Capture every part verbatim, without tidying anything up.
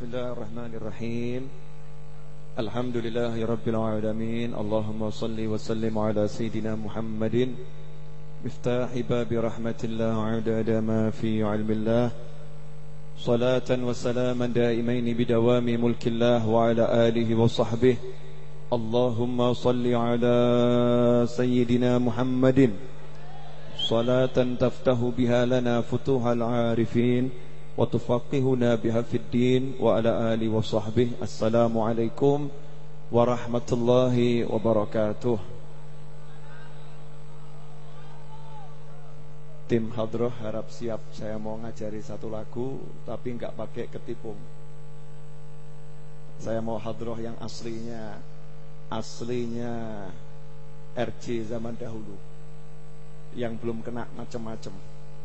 Bismillahirrahmanirrahim. Alhamdulillahi rabbil alamin. Allahumma salli wa sallim ala sayyidina Muhammadin miftahi babi rahmatillah adada ma fi ilmillah. Salatan wa salaman daimaini bidawami mulkillah wa ala alihi wa sahbihi. Allahumma salli ala sayyidina Muhammadin salatan taftahu biha lana futuhal arifin wa tufaqihuna biha fid din wa ala alihi wa sahbihi. Assalamualaikum warahmatullahi wabarakatuh. Tim Hadroh harap siap, saya mau ngajari satu lagu tapi enggak pakai ketipung. Saya mau Hadroh yang aslinya, aslinya R J zaman dahulu, yang belum kena macem-macem.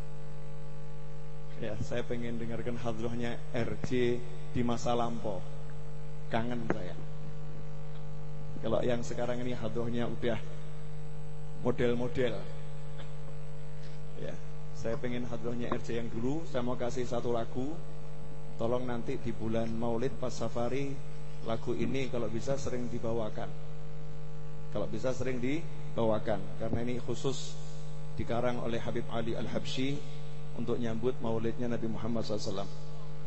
Ya, saya pengen dengarkan hadrohnya R J di masa lampau. Kangen saya. Kalau yang sekarang ini hadrohnya udah model-model. Ya, saya pengen hadrohnya R J yang dulu. Saya mau kasih satu lagu. Tolong nanti di bulan Maulid pas Safari, lagu ini kalau bisa sering dibawakan. Kalau bisa sering dibawakan, karena ini khusus dikarang oleh Habib Ali Al-Habsyi untuk nyambut maulidnya Nabi Muhammad shallallahu alaihi wasallam.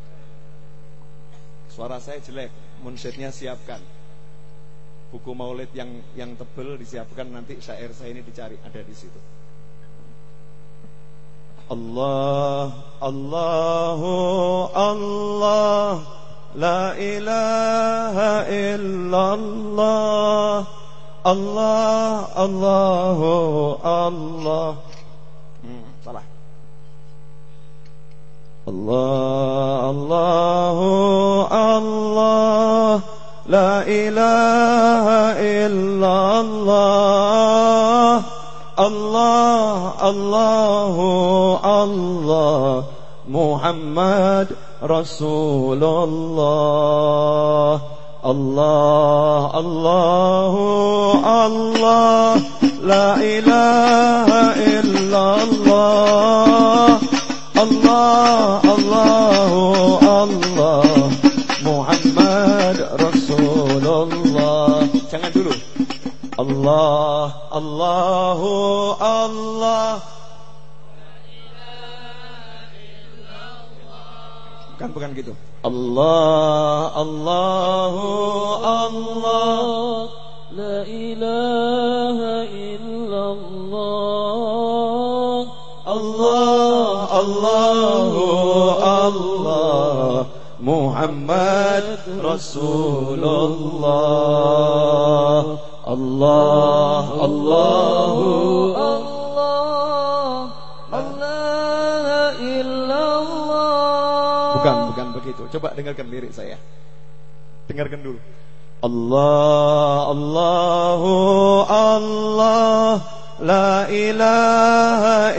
Suara saya jelek, munsyidnya siapkan. Buku maulid yang yang tebel disiapkan, nanti syair saya ini dicari, ada di situ. Allah, Allahu Allah, la ilaha illallah. Allah, Allahu Allah. Hmm, salah. Allah, Allahu Allah, la ilaha illallah. Allah, Allahu Allah, Muhammad Rasulullah. Allah, Allahu Allah, la ilaha illallah. Allah, Allahu Allah, Muhammad Rasulullah. Jangan dulu. Allah, Allahu Allah, la ilaha illallah. Bukan, bukan gitu. Allah, Allahu Allah, la ilaha illallah. Allah, Allahu Allah, Muhammad Rasulullah. Allah, Allahu Allah, la illallah. Bukan, bukan begitu. Coba dengarkan lirik saya. Dengarkan dulu. Allah, Allahu Allah, la ilaha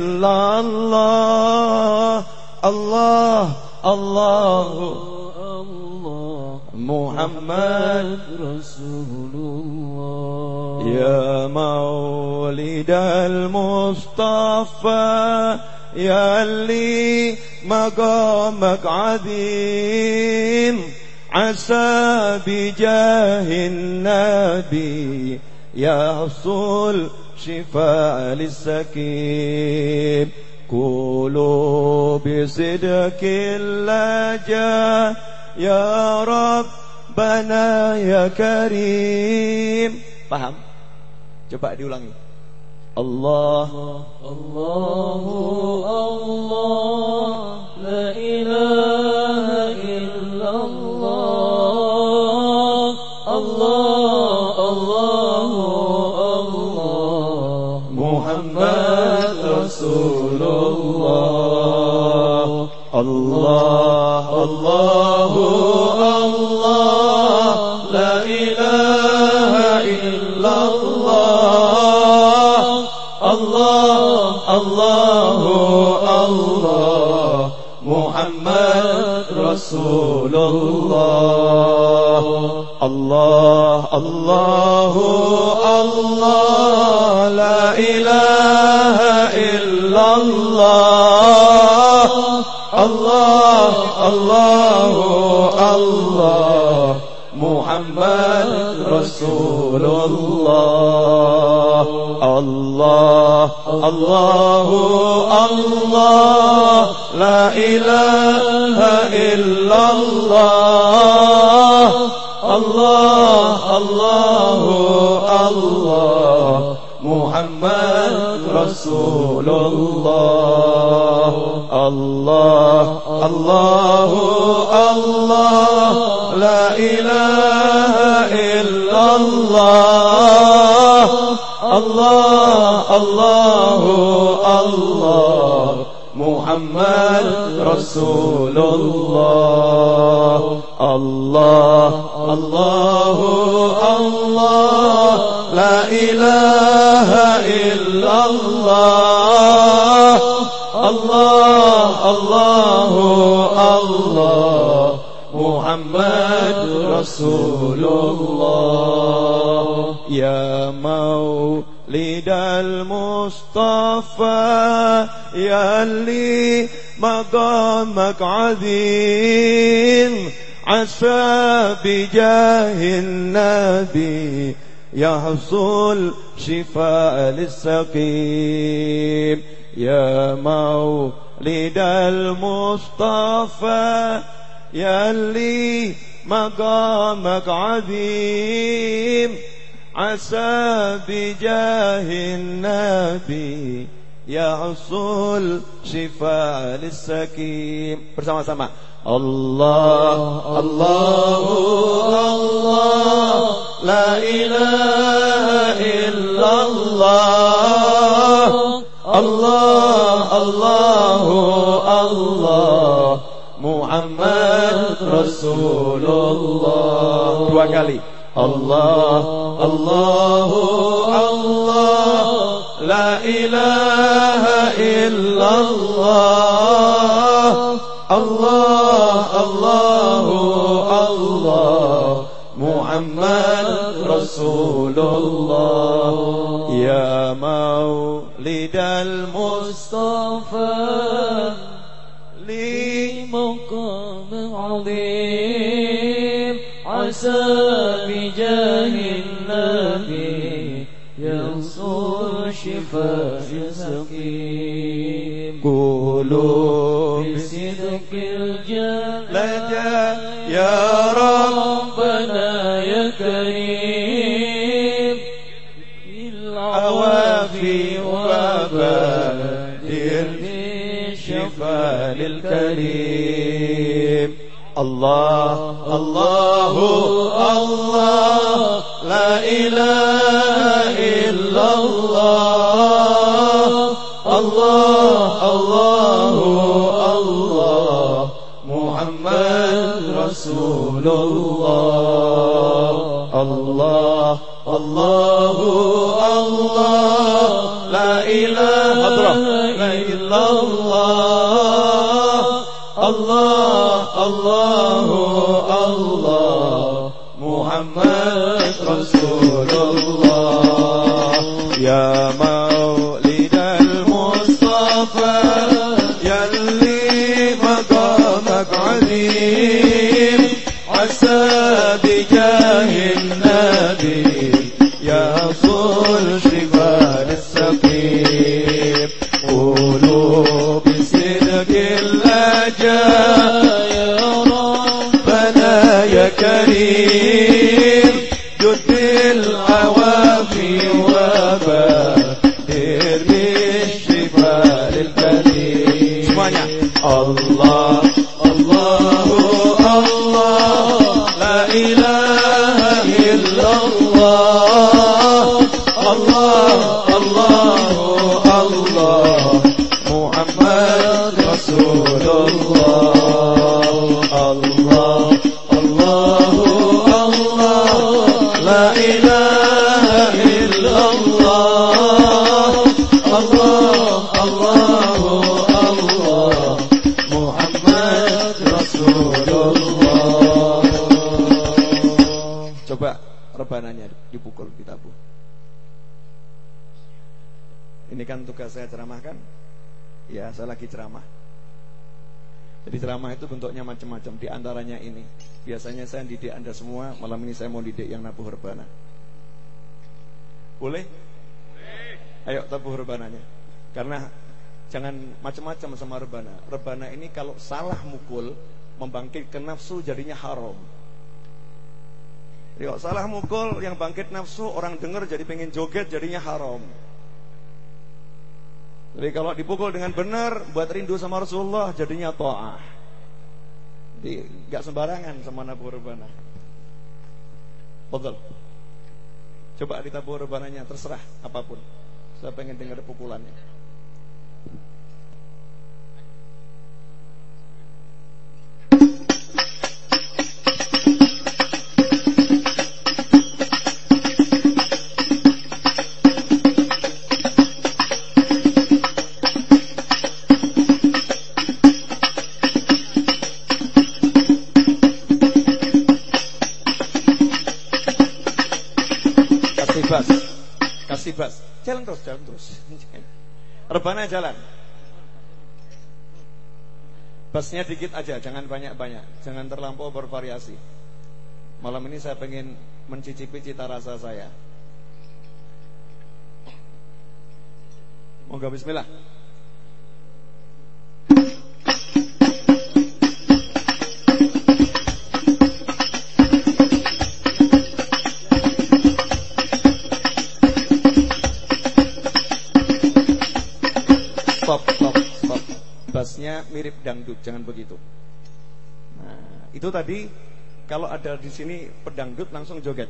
illallah. Allah, Allahu Allah, Muhammad Rasulullah. Ya maulidal Mustafa, ya li maqamak azim, asa bijahin nabi yahsul shifa lisakim. Qulu bisidqil laja, ya Rabbana ya Karim. Paham? Coba diulangi. Allah, Allahu Allah, la ilaha illallah. Allah, Allahu Allah, Muhammad Rasulullah. Allah, Allahu Allah, la ilaha illallah. Allah, Allahu Allah, Muhammad Rasulullah. Allah, Allahu Allah, la ilaha illallah. Allah, Allahu Allah Muhammad Rasulullah. Allah Allahu Allah la ilaha illallah. Allah Allahu Allah Muhammad Rasulullah. Allah Allahu Allah la ilaha illallah. Allah Allahu Allah Muhammad Rasulullah. Allah Allahu Allah la ilaha illallah. Allah Allahu Allah Muhammad Rasulullah. Ya maulidal Mustafa ya li maqamak azim asa bijahin nabi yahsul shifa lis-saqim. Ya maulidal Mustafa ya li maqamak azim asa bijahin nabi yahsul shifa lis-saqim. Bersama-sama Allah Allahu Allah la ilaha illallah. Allah Allahu Allah Muhammad Rasulullah. Dua kali. Allah Allahu Allah la ilaha illallah. Allah Allahu Allah Muhammad Rasulullah. Ya maulidal Mustafa li maqam azim asa bijahin nabi yansul shifa lis-saqim. Qulu bisidqil jalaja ya Rabbana ya Karim bil awafi wa badir shifa lil karim. Allah Allahu Allah la ilaha illallah. Allah Allahu Allah Muhammad Rasulullah. Allah Allahu Allah la ilaha illallah. Allah Allahu Allah Muhammad Rasulullah. Ya maulidal Mustafa yalli maqamak azim asa bijahin nabi yasul shifa lis-saqim. Qulu bisidqil ya Rabbana ya Karim judil awafi wa badir bishifa lil karim. Semuanya Allah Allahu Allah la ilaha illallah. Allah Allahu Allah Muhammad Rasulullah. Allah Allahu Allah la ilaha illallah. Allah Allahu Allah Muhammad Rasulullah. Coba rebananya dipukul, ditabuh. Ini kan tugas saya ceramahkan. Ya, saya lagi ceramah. Jadi ceramah itu bentuknya macam-macam. Di antaranya ini. Biasanya saya didik Anda semua. Malam ini saya mau didik yang nabuh rebana. Boleh? Ayo tabuh rebananya. Karena jangan macam-macam sama rebana. Rebana ini kalau salah mukul, membangkitkan nafsu jadinya haram. Jadi kalau salah mukul yang bangkit nafsu, orang dengar jadi pengen joget, jadinya haram. Jadi kalau dipukul dengan benar, buat rindu sama Rasulullah, jadinya ta'ah. Jadi gak sembarangan sama nabuh rebana. Betul. Coba ditabuh rebananya, terserah apapun. Saya pengen dengar pukulannya. Bas, kasih bas, jalan terus, jalan terus. Rebana jalan. Basnya dikit aja, jangan banyak-banyak, jangan terlampau bervariasi. Malam ini saya pengen mencicipi cita rasa saya. Moga bismillah. Stop, stop, stop. Bassnya mirip dangdut, jangan begitu. Nah, itu tadi kalau ada di sini pedangdut langsung joget.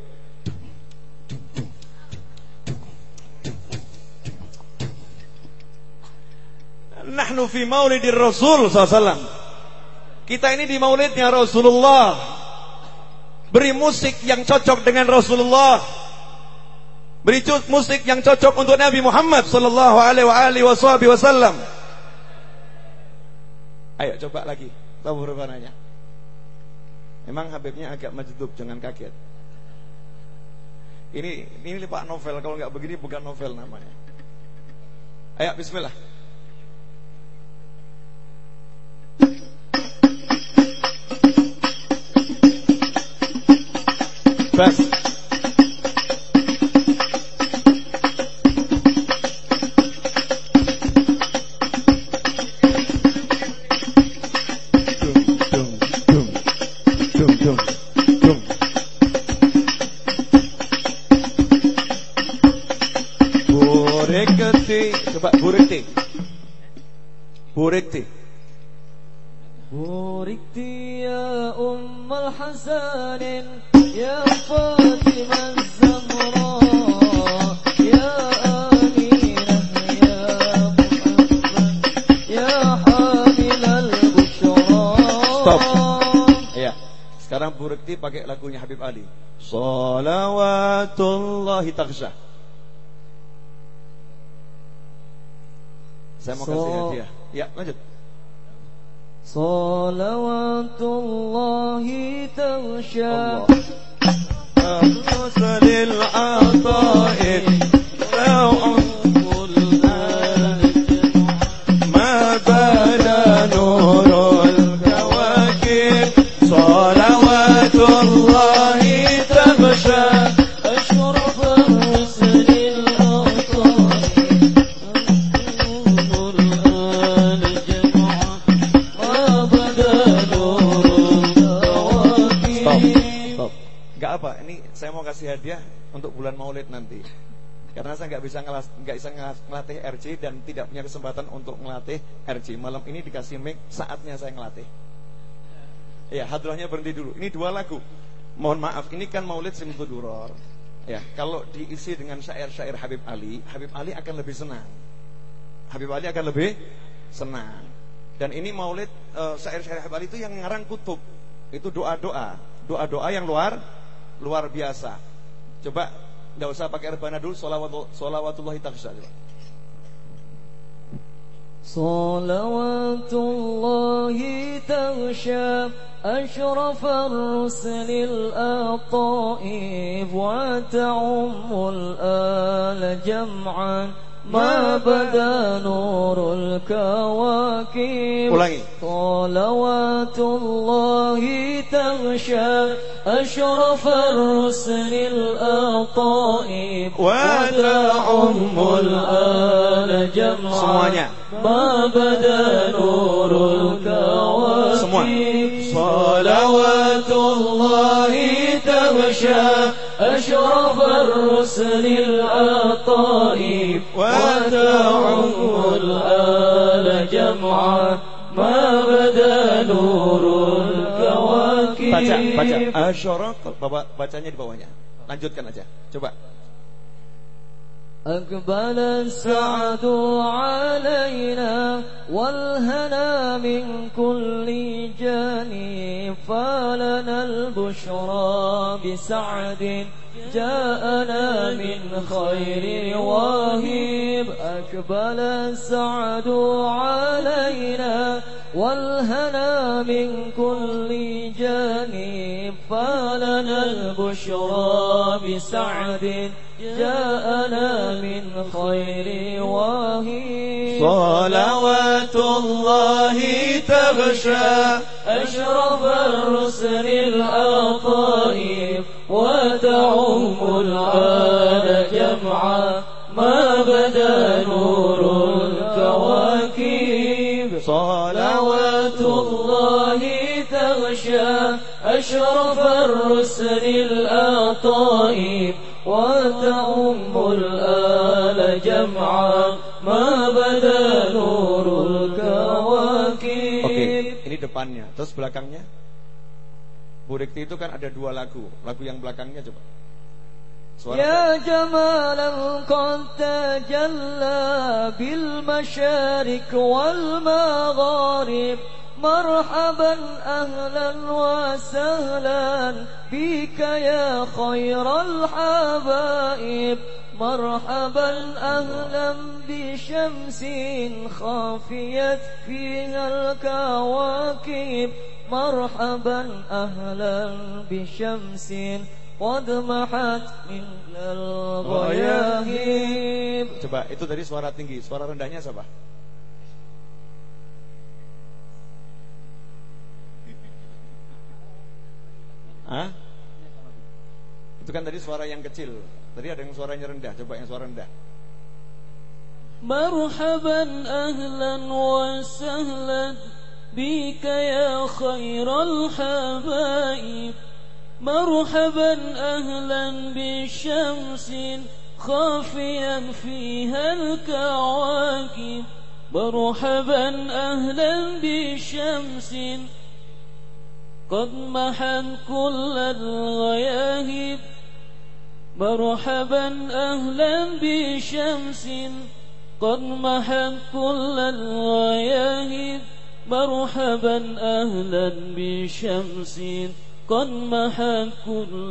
Nahnu fi maulidir Rasul sallallahu alaihi wasallam. Kita ini di maulidnya Rasulullah. Beri musik yang cocok dengan Rasulullah. Beri musik yang cocok untuk Nabi Muhammad sallallahu alaihi wasallam. Ayo coba lagi tabuh rebananya. Memang Habibnya agak majdub, jangan kaget. Ini ini Pak novel, kalau enggak begini bukan novel namanya. Ayo bismillah. Bas. Coba burikti. Burikti. Burikti ya Ummul Hasanin ya Fatimah Zahra ya Aminah ya Muhammad ya Hamilal Bushra. Stop. Ya. Sekarang burikti pakai lagunya Habib Ali. Shalawatullahi taghsha. Saya mau kasih hadiah. Ya, lanjut. Salawatullahi taghsha Al-Musalil Ata'in Ra'ul Ma bada nurul kawakib Salawatullahi taghsha Ashraf al-rusulil apa? Ini saya mau kasih hadiah untuk bulan Maulid nanti. Karena saya nggak bisa ngelas, nggak bisa ngelatih R J dan tidak punya kesempatan untuk ngelatih R J. Malam ini dikasih mic, saatnya saya ngelatih. Ya, hadrahnya berhenti dulu. Ini dua lagu. Mohon maaf, ini kan Maulid Simtul Duror. Ya, kalau diisi dengan syair-syair Habib Ali, Habib Ali akan lebih senang. Habib Ali akan lebih senang. Dan ini Maulid uh, syair-syair Habib Ali itu yang ngarang kutub. Itu doa-doa, doa-doa yang luar luar biasa. Coba enggak usah pakai rebana dulu, sholawatu, sholawatullahi taghsha. Salawatullahi taghsha ashrafar rusulil ataif wa ta'ummul ala jam'an ma bada nurul kawakib. Ulangi. صلوات الله تغشى أشرف الرسل الأطائب وتعم الآل جمعا ما بدا نور الكواكب صلوات الله تغشى أشرف الرسل الأطائب وتعم الآل جمعا ما بدا نور الكواكب. Baca, baca. Asyaraq, Bapak bacanya di bawahnya. Lanjutkan aja. Coba. أقبل السعد علينا والهنا من كل جانب فلنا البشرى بسعد جاءنا من خير واهب أقبل السعد علينا والهنا من كل جانب فلنا البشرى بسعد جاءنا من خير واهب صلوات الله تغشى أشرف الرسل الأطائب وتعم الآل جمعا ما بدا نور الكواكب صلوات الله تغشى أشرف الرسل الأطائب وتعم الآل جمعا ما بدا نور الكواكب. Oke, ini depannya. Terus belakangnya. Bu Rikti itu kan ada dua lagu. Lagu yang belakangnya coba. Suara يا جمالا قد تجلى بالمشارق والمغارب مرحبا أهلا وسهلا بك يا خير الحبائب مرحبا أهلا بشمس خافيت فيها الكواكب مرحبا أهلا بشمس قد محت من الغياهب. Coba itu tadi suara tinggi, suara rendahnya siapa? Hah? Itu kan tadi suara yang kecil. Tadi ada yang suaranya rendah. Coba yang suara rendah. Marhaban ahlan wa sahlan bika ya khairal habaib مرحبا أهلا بشمس خافيا فيها الكواكب مرحبا أهلا بشمس قد محت كل الغياهب مرحبا أهلا بشمس قد محت كل الغياهب مرحبا أهلا بشمس قد محت كل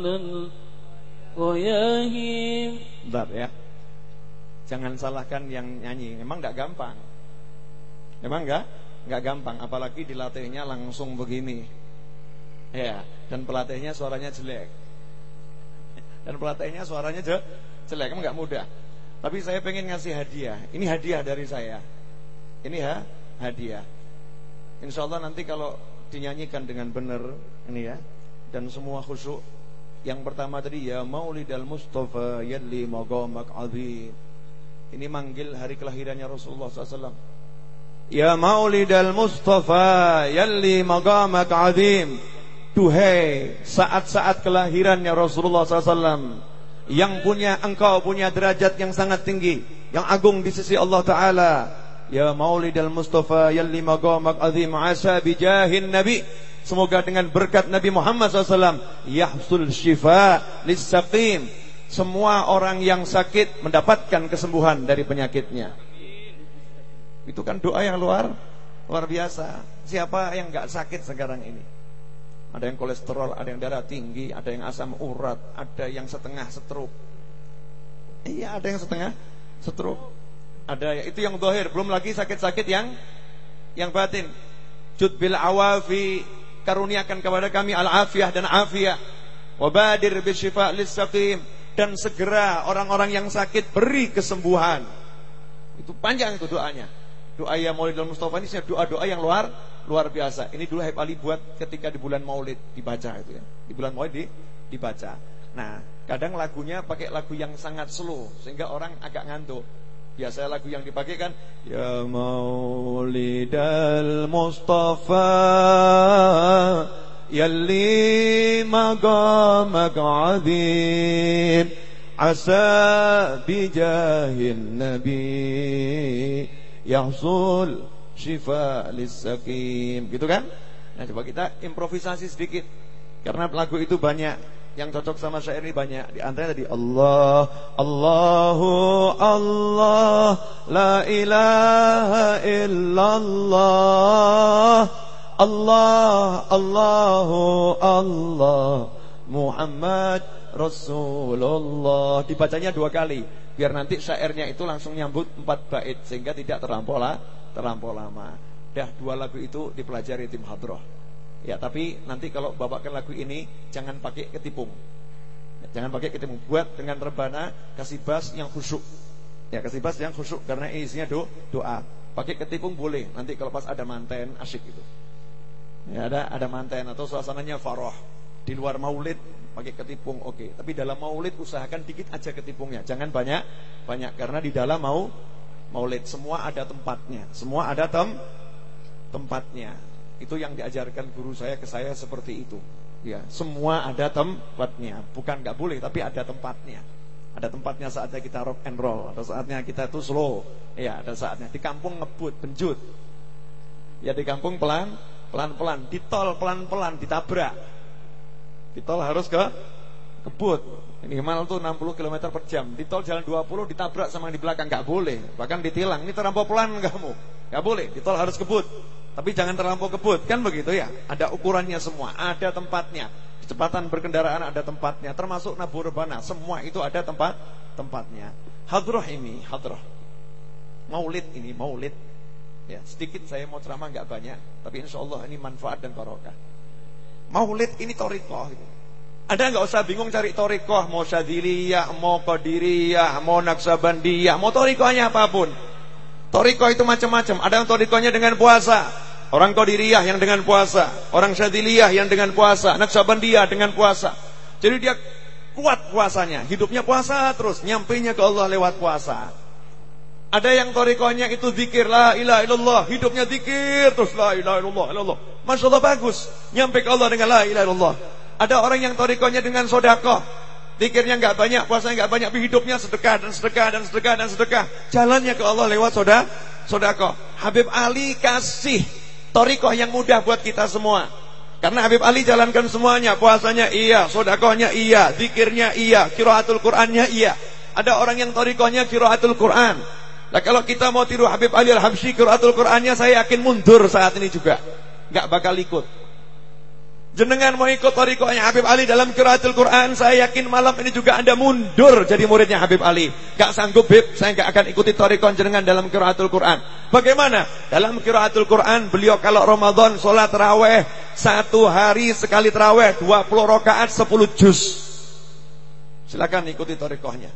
الغياهب. Bentar ya. Jangan salahkan yang nyanyi. Memang enggak gampang. Memang enggak? Enggak gampang, apalagi dilatihnya langsung begini. Ya, dan pelatihnya suaranya jelek. Dan pelatihnya suaranya je, jelek, emang enggak mudah. Tapi saya pengen ngasih hadiah. Ini hadiah dari saya. Ini ya, hadiah. Insyaallah nanti kalau dinyanyikan dengan benar ini ya, dan semua khusyuk. Yang pertama tadi ya Maulidal Mustafa yalli maqamak azim. Ini manggil hari kelahirannya Rasulullah sallallahu alaihi wasallam. Ya Maulidal Mustafa yalli maqamak azim. Duhai saat-saat kelahirannya Rasulullah sallallahu alaihi wasallam, yang punya engkau punya derajat yang sangat tinggi, yang agung di sisi Allah Ta'ala. Ya Maulidal Mustafa yalli maqamak azim asa bijahin Nabi. Semoga dengan berkat Nabi Muhammad sallallahu alaihi wasallam yahsul syifa lis-saqim. Semua orang yang sakit mendapatkan kesembuhan dari penyakitnya. Itu kan doa yang luar luar biasa. Siapa yang enggak sakit sekarang ini? Ada yang kolesterol, ada yang darah tinggi, ada yang asam urat, ada yang setengah stroke. Iya, ada yang setengah stroke. Ada itu yang zahir, belum lagi sakit-sakit yang yang batin. Jud bil awafi, karuniakan kepada kami al-afiyah dan afiyah. Wabadir bisyifa lis-saqim, dan segera orang-orang yang sakit beri kesembuhan. Itu panjang itu doanya. Doa ya Maulidul Mustafa ini doa-doa yang luar luar biasa. Ini dulu Habib Ali buat ketika di bulan Maulid dibaca itu ya. Di bulan Maulid di, dibaca. Nah, kadang lagunya pakai lagu yang sangat slow sehingga orang agak ngantuk. Biasa lagu yang dipakai kan Ya Maulidal Mustafa Yalli maqamak azim Asa bijahil nabi Yahsul syifa lis-sakim. Gitu kan? Nah coba kita improvisasi sedikit. Karena lagu itu banyak yang cocok sama syair ini banyak. Di antara tadi Allah, Allahu Allah, la ilaha illallah, Allah, Allahu Allah, Muhammad Rasulullah. Dibacanya dua kali biar nanti syairnya itu langsung nyambut empat bait sehingga tidak terlampau lah, terlampau lama. Dah dua lagu itu dipelajari tim hadroh. Ya, tapi nanti kalau bawakan lagu ini jangan pakai ketipung. Ya, jangan pakai ketipung. Buat dengan rebana, kasih bass yang khusyuk. Ya, kasih bass yang khusyuk karena isinya do, doa. Pakai ketipung boleh. Nanti kalau pas ada manten asyik itu. Ya, ada ada manten atau suasananya farah. Di luar Maulid pakai ketipung oke. Okay. Tapi dalam Maulid usahakan dikit aja ketipungnya. Jangan banyak banyak karena di dalam mau Maulid semua ada tempatnya. Semua ada tem tempatnya. Itu yang diajarkan guru saya ke saya seperti itu. Ya, semua ada tempatnya. Bukan nggak boleh, tapi ada tempatnya. Ada tempatnya saatnya kita rock and roll, ada saatnya kita tuh slow. Ya, ada saatnya di kampung ngebut, benjut. Ya di kampung pelan, pelan-pelan. Di tol pelan-pelan, ditabrak. Di tol harus ke kebut. Minimal tuh enam puluh kilometer per jam. Di tol jalan dua puluh ditabrak sama yang di belakang, nggak boleh. Bahkan ditilang. Ini terlampau pelan kamu. Nggak boleh. Di tol harus kebut. Tapi jangan terlampau kebut, kan begitu ya. Ada ukurannya semua, ada tempatnya. Kecepatan berkendaraan ada tempatnya, termasuk nabur rebana, semua itu ada tempat tempatnya. Hadroh ini, hadroh. Maulid ini, maulid. Ya, sedikit saya mau ceramah nggak banyak, tapi insya Allah ini manfaat dan barokah. Maulid ini torikoh gitu. Anda nggak usah bingung cari torikoh, mau syadziliyah, mau qadiriyah, mau naksabandiyah, mau torikohnya apapun. Torikoh itu macam-macam. Ada yang torikohnya dengan puasa, orang qadiriyah yang dengan puasa, orang syadziliyah yang dengan puasa, naksabandiyah dengan puasa. Jadi dia kuat puasanya, hidupnya puasa terus, nyampainya ke Allah lewat puasa. Ada yang torikohnya itu zikir la ilaha illallah, hidupnya zikir terus la ilaha illallah, illallah. Masya Allah bagus, nyampe ke Allah dengan la ilaha illallah. Ada orang yang torikohnya dengan sodakoh, zikirnya nggak banyak, puasanya nggak banyak, tapi hidupnya sedekah dan sedekah dan sedekah dan sedekah. Jalannya ke Allah lewat soda, sodakoh. Habib Ali kasih torikoh yang mudah buat kita semua. Karena Habib Ali jalankan semuanya, puasanya iya, sodakohnya iya, zikirnya iya, qiraatul Qur'annya iya. Ada orang yang torikohnya qiraatul Qur'an. Nah kalau kita mau tiru Habib Ali Al-Habsyi qiraatul Qur'annya, saya yakin mundur saat ini juga, nggak bakal ikut. Jenengan mau ikut torikohnya Habib Ali dalam qiraatul Quran, saya yakin malam ini juga Anda mundur jadi muridnya Habib Ali. Gak sanggup Bib, saya gak akan ikuti torikoh jenengan dalam qiraatul Quran. Bagaimana? Dalam qiraatul Quran beliau kalau Ramadan sholat taraweh satu hari sekali taraweh dua puluh rakaat sepuluh juz. Silakan ikuti torikohnya.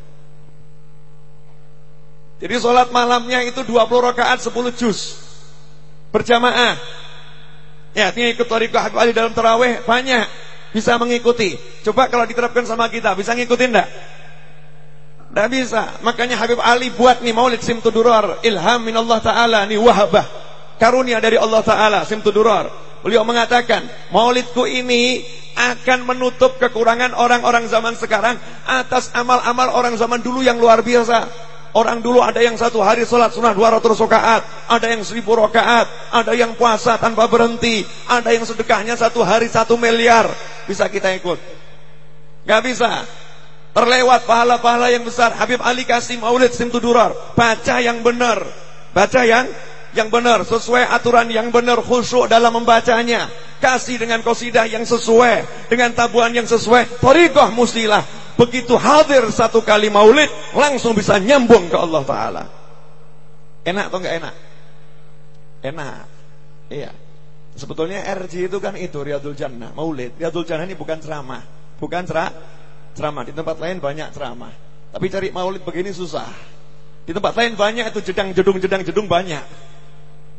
Jadi sholat malamnya itu dua puluh rakaat sepuluh juz berjamaah. Ya, ini ikut torikoh Habib Ali dalam tarawih banyak, bisa mengikuti. Coba kalau diterapkan sama kita, bisa ngikutin enggak? Enggak bisa. Makanya Habib Ali buat nih Maulid Simtud Durar, ilham minallah taala, nih wahabah, karunia dari Allah taala, Simtud Durar. Beliau mengatakan, Maulidku ini akan menutup kekurangan orang-orang zaman sekarang atas amal-amal orang zaman dulu yang luar biasa. Orang dulu ada yang satu hari sholat sunnah dua ratus rakaat, ada yang seribu rakaat, ada yang puasa tanpa berhenti, ada yang sedekahnya satu hari satu miliar. Bisa kita ikut? Gak bisa. Terlewat pahala-pahala yang besar. Habib Ali kasih Maulid Simtud Durar, baca yang benar, baca yang yang benar, sesuai aturan yang benar, khusyuk dalam membacanya, kasih dengan qasidah yang sesuai, dengan tabuhan yang sesuai, thariqah musilah. Begitu hadir satu kali Maulid, langsung bisa nyambung ke Allah Ta'ala. Enak atau enggak enak? Enak. Iya. Sebetulnya R J itu kan itu Riyadul Jannah, Maulid. Riyadul Jannah ini bukan ceramah, bukan cerah, ceramah. Di tempat lain banyak ceramah, tapi cari Maulid begini susah. Di tempat lain banyak itu jedang jedung jedang jedung banyak.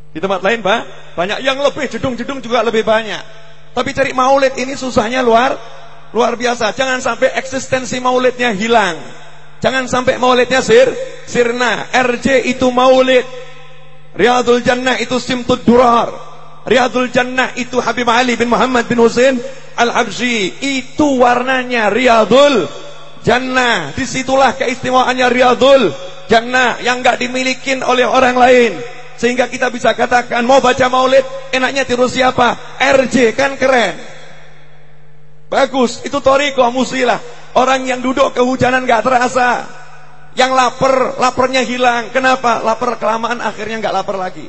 Di tempat lain Pak, banyak yang lebih jedung-jedung juga lebih banyak. Tapi cari maulid ini susahnya luar luar biasa. Jangan sampai eksistensi maulidnya hilang. Jangan sampai maulidnya sir sirna. R J itu maulid. Riyadul Jannah itu Simtud Durar. Riyadul Jannah itu Habib Ali bin Muhammad bin Husain Al-Habsyi. Itu warnanya Riyadul Jannah. Disitulah keistimewaannya Riyadul Jannah yang enggak dimiliki oleh orang lain. Sehingga kita bisa katakan mau baca maulid enaknya tiru siapa? R J kan keren. Bagus, itu thariqah musilah. Orang yang duduk kehujanan gak terasa. Yang lapar, laparnya hilang. Kenapa? Lapar kelamaan akhirnya gak lapar lagi.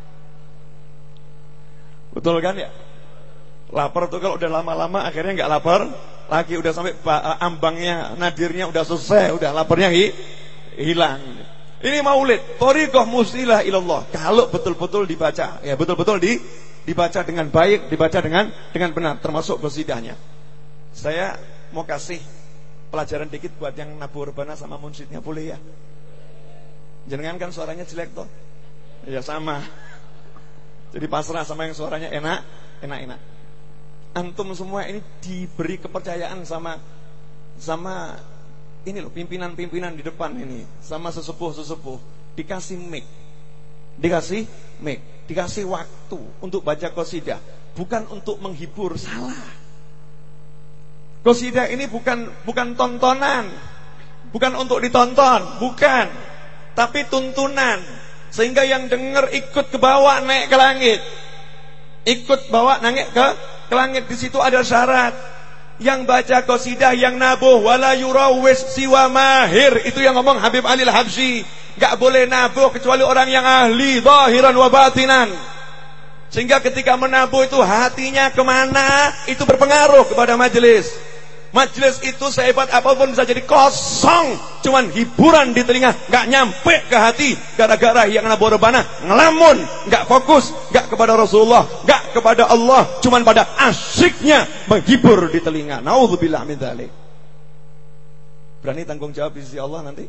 Betul kan ya? Lapar tuh kalau udah lama-lama akhirnya gak lapar lagi. Udah sampai ambangnya, nadirnya udah selesai. Udah laparnya hi, hilang. Ini maulid, thariqah musilah ilallah. Kalau betul-betul dibaca, ya betul-betul di, dibaca dengan baik, dibaca dengan dengan benar, termasuk qasidahnya. Saya mau kasih pelajaran dikit buat yang nabu urbana sama munsyidnya, boleh ya? Jenengan kan suaranya jelek toh? Ya sama. Jadi pasrah sama yang suaranya enak, enak-enak. Antum semua ini diberi kepercayaan sama sama ini loh, pimpinan-pimpinan di depan ini, sama sesepuh-sesepuh, dikasih mic, dikasih mic, dikasih waktu untuk baca qasidah, bukan untuk menghibur, salah. Qasidah ini bukan bukan tontonan, bukan untuk ditonton, bukan, tapi tuntunan, sehingga yang dengar ikut ke bawah naik ke langit, ikut bawa naik ke ke langit. Di situ ada syarat. Yang baca qasidah yang nabuh wala yurawis siwa mahir, itu yang ngomong Habib Ali Al-Habsyi. Gak boleh nabuh kecuali orang yang ahli zahiran wa batinan. Sehingga ketika menabuh itu hatinya kemana, itu berpengaruh kepada majelis. Majelis itu sehebat apapun bisa jadi kosong, cuman hiburan di telinga, gak nyampe ke hati. Gara-gara yang nabuh rebana ngelamun, gak fokus, gak kepada Rasulullah, gak kepada Allah, cuman pada asyiknya menghibur di telinga. Naudzubillah min dzalik. Berani tanggung jawab di sisi Allah nanti?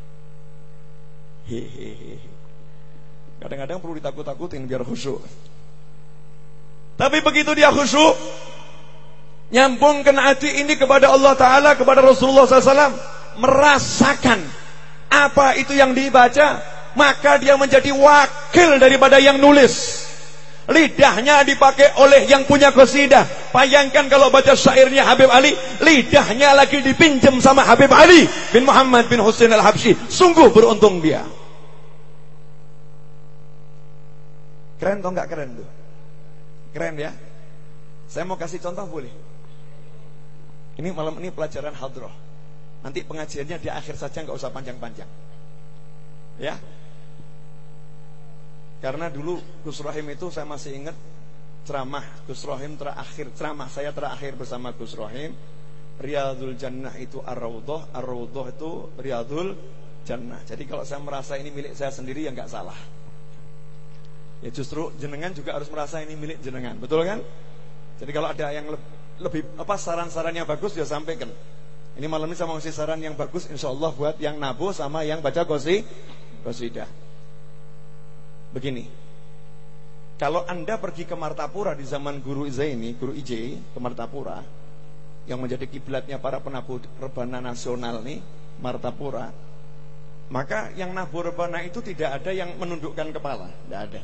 Hehehe. Kadang-kadang perlu ditakut-takutin biar khusyuk. Tapi begitu dia khusyuk, nyambungkan hati ini kepada Allah Ta'ala, kepada Rasulullah shallallahu alaihi wasallam, merasakan apa itu yang dibaca, maka dia menjadi wakil daripada yang nulis. Lidahnya dipakai oleh yang punya qasidah. Bayangkan kalau baca syairnya Habib Ali, lidahnya lagi dipinjam sama Habib Ali bin Muhammad bin Husain Al-Habsyi. Sungguh beruntung dia. Keren atau enggak keren tuh? Keren ya. Saya mau kasih contoh boleh? Ini malam ini pelajaran hadroh. Nanti pengajiannya di akhir saja, nggak usah panjang-panjang. Ya. Karena dulu Gus Rohim itu saya masih ingat ceramah Gus Rohim terakhir, ceramah saya terakhir bersama Gus Rohim, Riyadul Jannah itu Ar-Raudhah, Ar-Raudhah itu Riyadul Jannah. Jadi kalau saya merasa ini milik saya sendiri ya nggak salah. Ya justru jenengan juga harus merasa ini milik jenengan, betul kan? Jadi kalau ada yang lebih, lebih apa saran-saran yang bagus ya sampaikan. Ini malam ini saya mau kasih saran yang bagus insyaallah buat yang nabuh sama yang baca qasi qasidah. Begini, kalau Anda pergi ke Martapura di zaman Guru Zaini, Guru I J ke Martapura, yang menjadi kiblatnya para penabuh rebana nasional nih, Martapura, maka yang nabuh rebana itu tidak ada yang menundukkan kepala, tidak ada.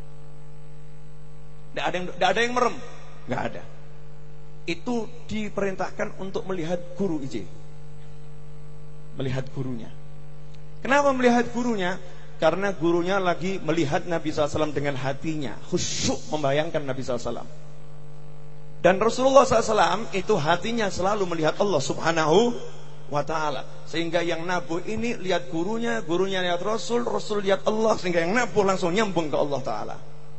Tidak ada yang, tidak ada yang merem, nggak ada. Itu diperintahkan untuk melihat Guru I J, melihat gurunya. Kenapa melihat gurunya? Karena gurunya lagi melihat Nabi shallallahu alaihi wasallam dengan hatinya, khusyuk membayangkan Nabi shallallahu alaihi wasallam. Dan Rasulullah shallallahu alaihi wasallam itu hatinya selalu melihat Allah subhanahu wa ta'ala. Sehingga yang nabuh ini lihat gurunya, gurunya lihat Rasul, Rasul lihat Allah. Sehingga yang nabuh langsung nyambung ke Allah ta'ala.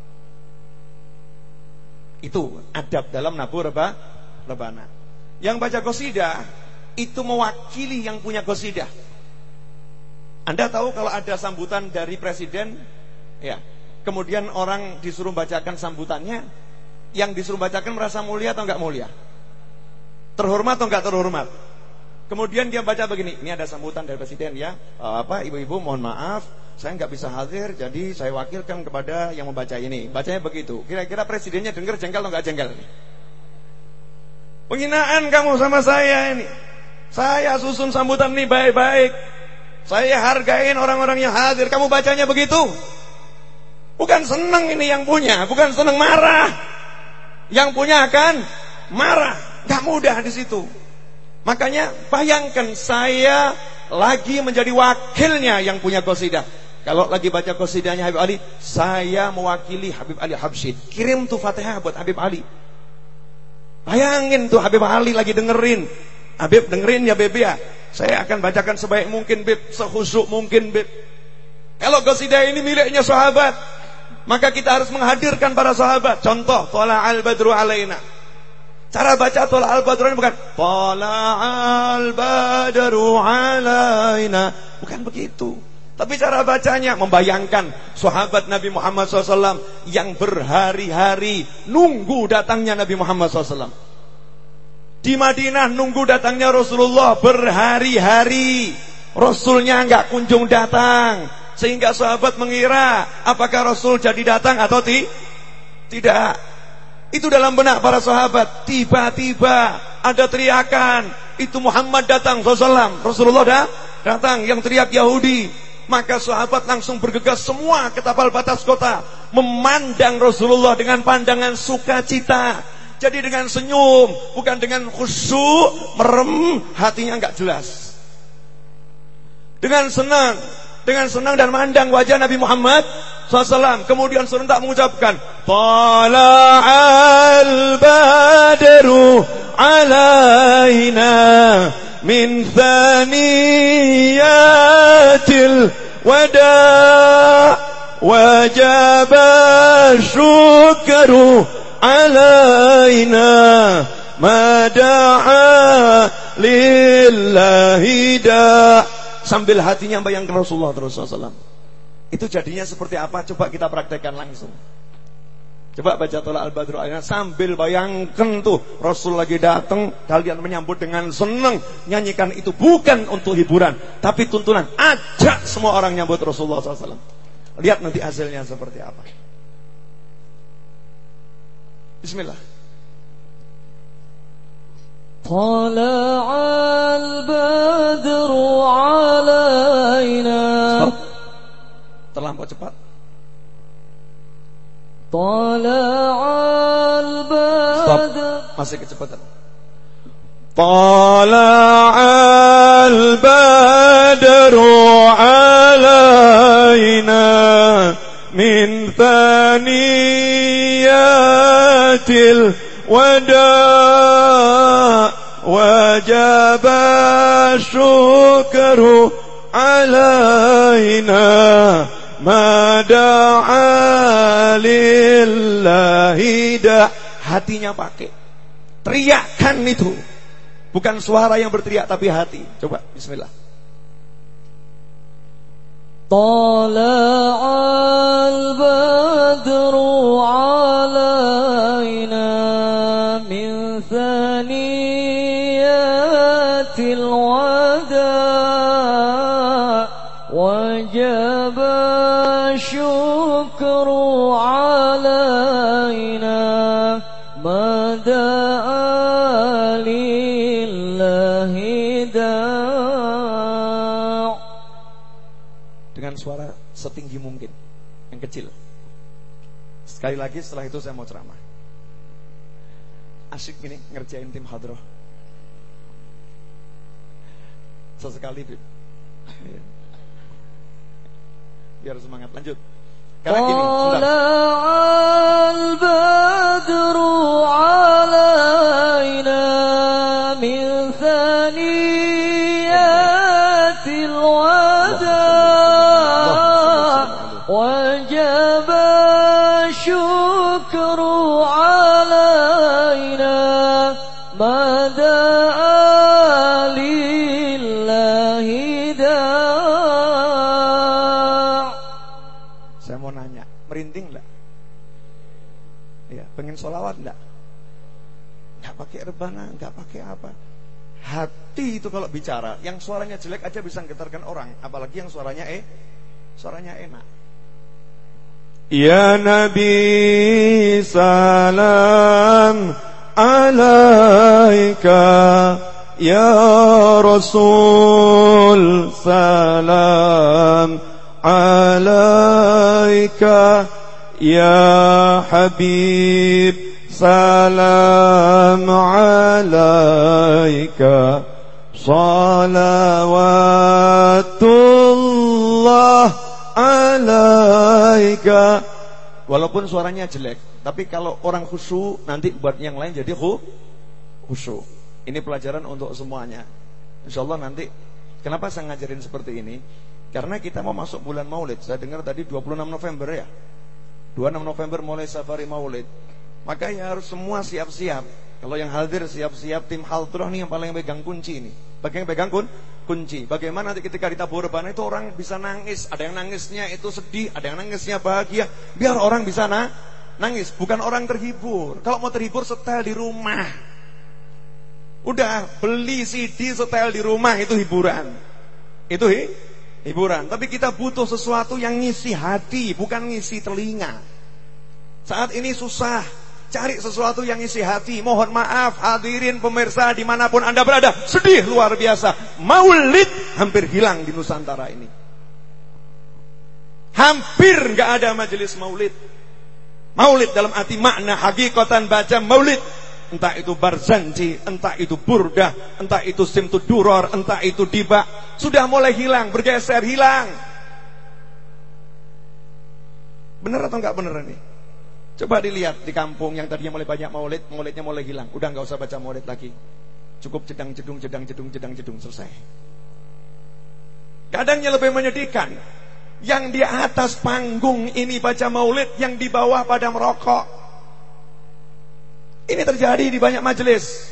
Itu adab dalam nabuh reba, rebana. Yang baca qasidah itu mewakili yang punya qasidah. Anda tahu kalau ada sambutan dari presiden, ya, kemudian orang disuruh bacakan sambutannya, yang disuruh bacakan merasa mulia atau enggak mulia? Terhormat atau enggak terhormat? Kemudian dia baca begini, ini ada sambutan dari presiden ya, apa ibu-ibu mohon maaf, saya nggak bisa hadir, jadi saya wakilkan kepada yang membaca ini. Bacanya begitu. Kira-kira presidennya dengar jengkel atau nggak jengkel? Penghinaan kamu sama saya ini. Saya susun sambutan ini baik-baik. Saya hargain orang-orang yang hadir. Kamu bacanya begitu? Bukan seneng ini yang punya, bukan seneng, marah. Yang punya akan marah. Gak mudah di situ. Makanya bayangkan saya lagi menjadi wakilnya yang punya qasidah. Kalau lagi baca qasidahnya Habib Ali, saya mewakili Habib Ali Habsyid. Kirim tuh Fatihah buat Habib Ali. Bayangin tuh Habib Ali lagi dengerin. Habib dengerin ya Beb ya. Saya akan bacakan sebaik mungkin Beb, sekhusuk mungkin Beb. Kalau qasidah ini miliknya sahabat, maka kita harus menghadirkan para sahabat. Contoh, Thala'al badru alaina. Cara baca Thala'al badru ini bukan Thala'al badru alaina, bukan begitu. Tapi cara bacanya membayangkan sahabat Nabi Muhammad shallallahu alaihi wasallam yang berhari-hari nunggu datangnya Nabi Muhammad shallallahu alaihi wasallam. Di Madinah nunggu datangnya Rasulullah berhari-hari. Rasulnya enggak kunjung datang, sehingga sahabat mengira apakah Rasul jadi datang atau ti? tidak. Itu dalam benak para sahabat. Tiba-tiba ada teriakan, itu Muhammad datang shallallahu alaihi wasallam. Rasulullah dah datang, yang teriak Yahudi. Maka sahabat langsung bergegas semua ke tapal batas kota, memandang Rasulullah dengan pandangan sukacita. Jadi dengan senyum, bukan dengan khusyuk, merem, hatinya enggak jelas. Dengan senang, dengan senang dan mandang wajah Nabi Muhammad shallallahu alaihi wasallam. Kemudian serentak mengucapkan Thala'al badru alaina min thaniyatil wada' wajaba syukru alaina mada'a lillahi da'. Sambil hatinya bayangkan Rasulullah terus shallallahu alaihi wasallam. Itu jadinya seperti apa? Coba kita praktekkan langsung. Coba baca Thala'al badru alaina sambil bayangkan tuh Rasul lagi datang, kalian menyambut dengan senang, nyanyikan itu bukan untuk hiburan, tapi tuntunan. Ajak semua orang nyambut Rasulullah shallallahu alaihi wasallam. Lihat nanti hasilnya seperti apa. Bismillah. Thala'al badru alaina. Stop. Terlampau cepat. Thala'al badru. Masih kecepatan. Thala'al badru alaina min thaniyatil wada' wajaba syukru alaina mada'a lillahi da'. Hatinya pakai, teriakkan itu. Bukan suara yang berteriak, tapi hati. Coba, bismillah. Thala'al badru alaina min thaniyatil wada' wajaba syukru alaina mada'a lillahi da'. Dengan suara setinggi mungkin, yang kecil. Sekali lagi setelah itu saya mau ceramah. Asyik gini ngerjain tim hadroh. Sesekali biar semangat. Lanjut. Karena gini, Thala'al badru alaina min thaniyatil wada' wajaba syukru alaina mada'a lillahi da'. saya mau nanya, merinding enggak? Ya, pengen sholawat enggak? Enggak pakai rebana, enggak pakai apa. Hati itu kalau bicara, yang suaranya jelek aja bisa menggetarkan orang, apalagi yang suaranya eh Suaranya enak. Ya Nabi salam alaika, ya Rasul salam alaika, ya Habib salam alaika, salawatullah alaika. Walaupun suaranya jelek, tapi kalau orang khusyuk nanti buat yang lain jadi khusyuk. Ini pelajaran untuk semuanya. Insyaallah nanti. Kenapa saya ngajarin seperti ini? Karena kita mau masuk bulan Maulid. Saya dengar tadi dua puluh enam November ya. dua puluh enam November mulai safari Maulid. Maka ya harus semua siap-siap. Kalau yang hadir siap-siap, tim Haltroh nih yang paling pegang kunci ini. Bagaimana pegang kun? kunci. Bagaimana nanti ketika ditabur rebana itu orang bisa nangis. Ada yang nangisnya itu sedih, ada yang nangisnya bahagia. Biar orang bisa na nangis, bukan orang terhibur. Kalau mau terhibur setel di rumah. Udah beli C D setel di rumah, itu hiburan. Itu hi hiburan. Tapi kita butuh sesuatu yang ngisi hati, bukan ngisi telinga. Saat ini susah. Cari sesuatu yang isi hati. Mohon maaf hadirin pemirsa dimanapun anda berada, sedih luar biasa. Maulid hampir hilang di Nusantara ini. Hampir gak ada majelis maulid. Maulid dalam arti makna hakikatan baca maulid. Entah itu barzanji, entah itu burdah, entah itu simtud duror, entah itu diba. Sudah mulai hilang, bergeser, hilang. Bener atau enggak bener ini? Coba dilihat di kampung yang tadinya mulai banyak maulid, maulidnya mulai hilang. Udah gak usah baca maulid lagi. Cukup jedang jedung jedang jedung jedang jedung, selesai. Kadangnya lebih menyedihkan, yang di atas panggung ini baca maulid, yang di bawah pada merokok. Ini terjadi di banyak majelis.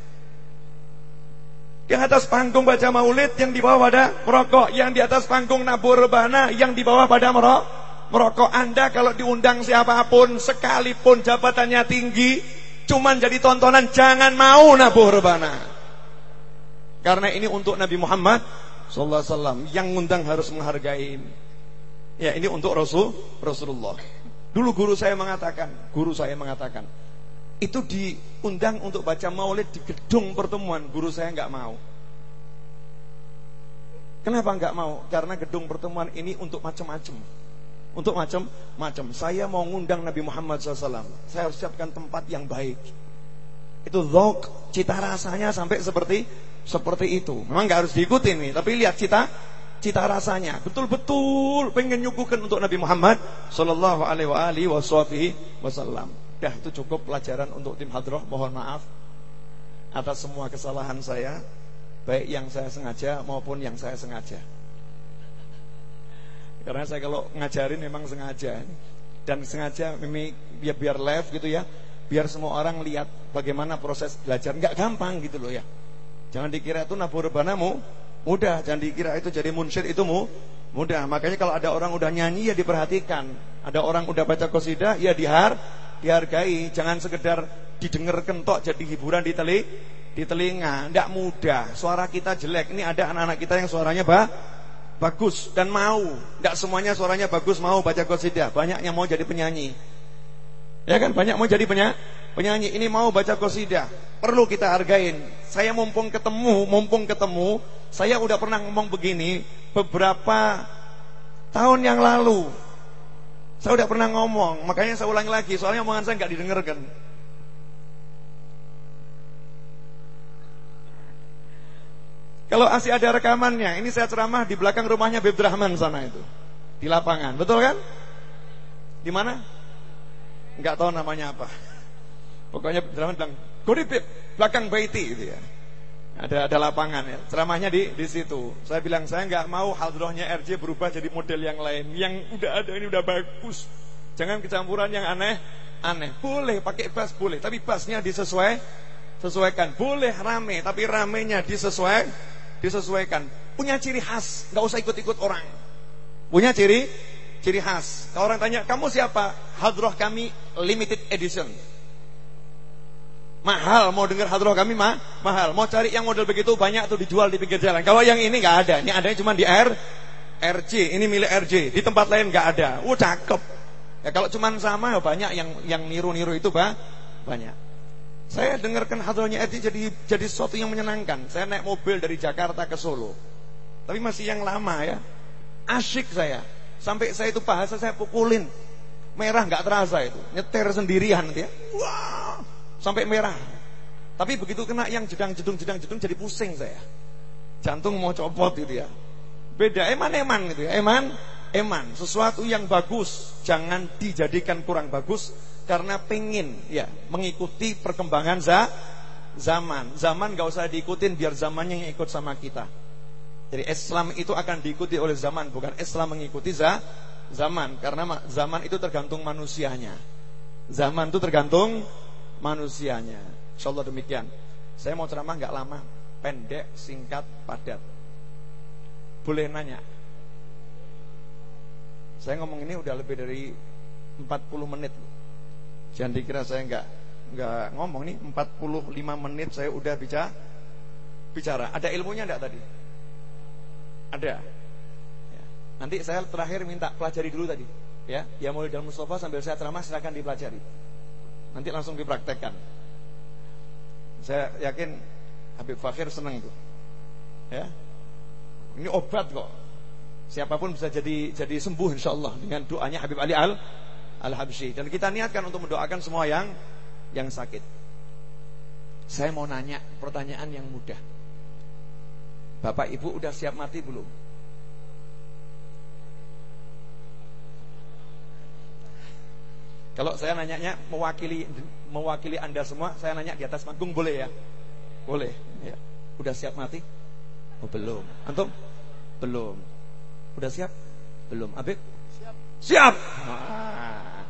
Yang atas panggung baca maulid, yang di bawah pada merokok. Yang di atas panggung nabur rebana, yang di bawah pada merokok. Merokok. Anda kalau diundang siapapun, sekalipun jabatannya tinggi, cuman jadi tontonan, jangan mau nabuh rebana. Karena ini untuk Nabi Muhammad sallallahu alaihi wasallam. Yang ngundang harus menghargai. Ya, ini untuk Rasul Rasulullah. Dulu guru saya mengatakan, guru saya mengatakan, itu diundang untuk baca maulid di gedung pertemuan. Guru saya enggak mau. Kenapa enggak mau? Karena gedung pertemuan ini untuk macam-macam. Untuk macam-macam. Saya mau ngundang Nabi Muhammad sallallahu alaihi wasallam, saya harus siapkan tempat yang baik. Itu dzauq, cita rasanya sampai seperti seperti itu. Memang gak harus diikutin nih, tapi lihat cita cita rasanya. Betul-betul pengen nyuguhkan untuk Nabi Muhammad sallallahu alaihi wasallam. Dah, itu cukup pelajaran untuk tim hadroh. Mohon maaf atas semua kesalahan saya, baik yang saya sengaja maupun yang saya sengaja. Karena saya kalau ngajarin memang sengaja. Dan sengaja biar, biar live gitu ya, biar semua orang lihat bagaimana proses belajar. Enggak gampang gitu loh ya. Jangan dikira itu nabur rebanamu mudah. Jangan dikira itu jadi munsyid itu mu mudah. Makanya kalau ada orang udah nyanyi ya diperhatikan. Ada orang udah baca qasidah ya dihar, dihargai. Jangan sekedar didengar kentok jadi hiburan di teli, di telinga. Enggak mudah. Suara kita jelek. Ini ada anak-anak kita yang suaranya bah bagus dan mau. Tidak semuanya suaranya bagus mau baca qasidah. Banyaknya mau jadi penyanyi. Ya kan, banyak mau jadi penya, penyanyi. Ini mau baca qasidah. Perlu kita hargain. Saya mumpung ketemu, mumpung ketemu, saya udah pernah ngomong begini beberapa tahun yang lalu. Saya udah pernah ngomong, makanya saya ulangi lagi, soalnya omongan saya nggak didengarkan. Kalau masih ada rekamannya, ini saya ceramah di belakang rumahnya Beb Rahman sana itu, di lapangan, betul kan? Di mana? Enggak tahu namanya apa. Pokoknya Beb Rahman bilang, "Go di Beb, belakang baiti," gitu ya. Ada ada lapangan ya. Ceramahnya di di situ. Saya bilang saya enggak mau hadrohnya R J berubah jadi model yang lain. Yang udah ada ini udah bagus. Jangan kecampuran yang aneh-aneh. Boleh pakai bass boleh, tapi bassnya disesuai sesuaikan. Boleh rame, tapi ramenya disesuai disesuaikan. Punya ciri khas, enggak usah ikut-ikut orang. Punya ciri ciri khas. Kalau orang tanya, "Kamu siapa?" Hadroh kami limited edition. Mahal, mau dengar hadroh kami mah mahal. Mau cari yang model begitu banyak tuh dijual di pinggir jalan. Kalau yang ini nggak ada, ini adanya cuma di R R J, ini milik R J, di tempat lain nggak ada. Oh, cakep. Ya kalau cuman sama ya banyak yang yang niru-niru itu, bah, banyak. Saya dengarkan hadrohnya R J jadi jadi sesuatu yang menyenangkan. Saya naik mobil dari Jakarta ke Solo. Tapi masih yang lama ya. Asyik saya. Sampai saya itu bahasa saya pukulin. Merah nggak terasa itu. Nyetir sendirian ya. Wah, sampai merah. Tapi begitu kena yang jedang-jedung jedang-jedung jadi pusing saya. Jantung mau copot gitu ya. Beda eman-eman gitu ya. Eman, eman. Sesuatu yang bagus jangan dijadikan kurang bagus karena pengen ya mengikuti perkembangan za, zaman. Zaman gak usah diikutin biar zamannya yang ikut sama kita. Jadi Islam itu akan diikuti oleh zaman, bukan Islam mengikuti za, zaman. Karena zaman itu tergantung manusianya. Zaman itu tergantung manusianya. Insyaallah demikian. Saya mau ceramah gak lama, pendek, singkat, padat. Boleh nanya? Saya ngomong ini udah lebih dari empat puluh menit. Jangan dikira saya enggak enggak ngomong nih, empat puluh lima menit saya udah bicara. Bicara. Ada ilmunya enggak tadi? Ada. Ya. Nanti saya terakhir minta pelajari dulu tadi, ya. Ya mulai dalam Mustafa sambil saya ceramah silakan dipelajari. Nanti langsung dipraktekkan. Saya yakin Habib Fakhir senang tuh. Ya. Ini obat kok. Siapapun bisa jadi jadi sembuh insyaallah dengan doanya Habib Ali Al Al-Habsyi. Dan kita niatkan untuk mendoakan semua yang yang sakit. Saya mau nanya pertanyaan yang mudah. Bapak Ibu udah siap mati belum? Kalau saya nanyanya mewakili mewakili Anda semua, saya nanya di atas panggung boleh ya? Boleh ya. Udah siap mati? Oh, belum. Antum? Belum. Udah siap? Belum. Habib? Siap. Siap. Ah.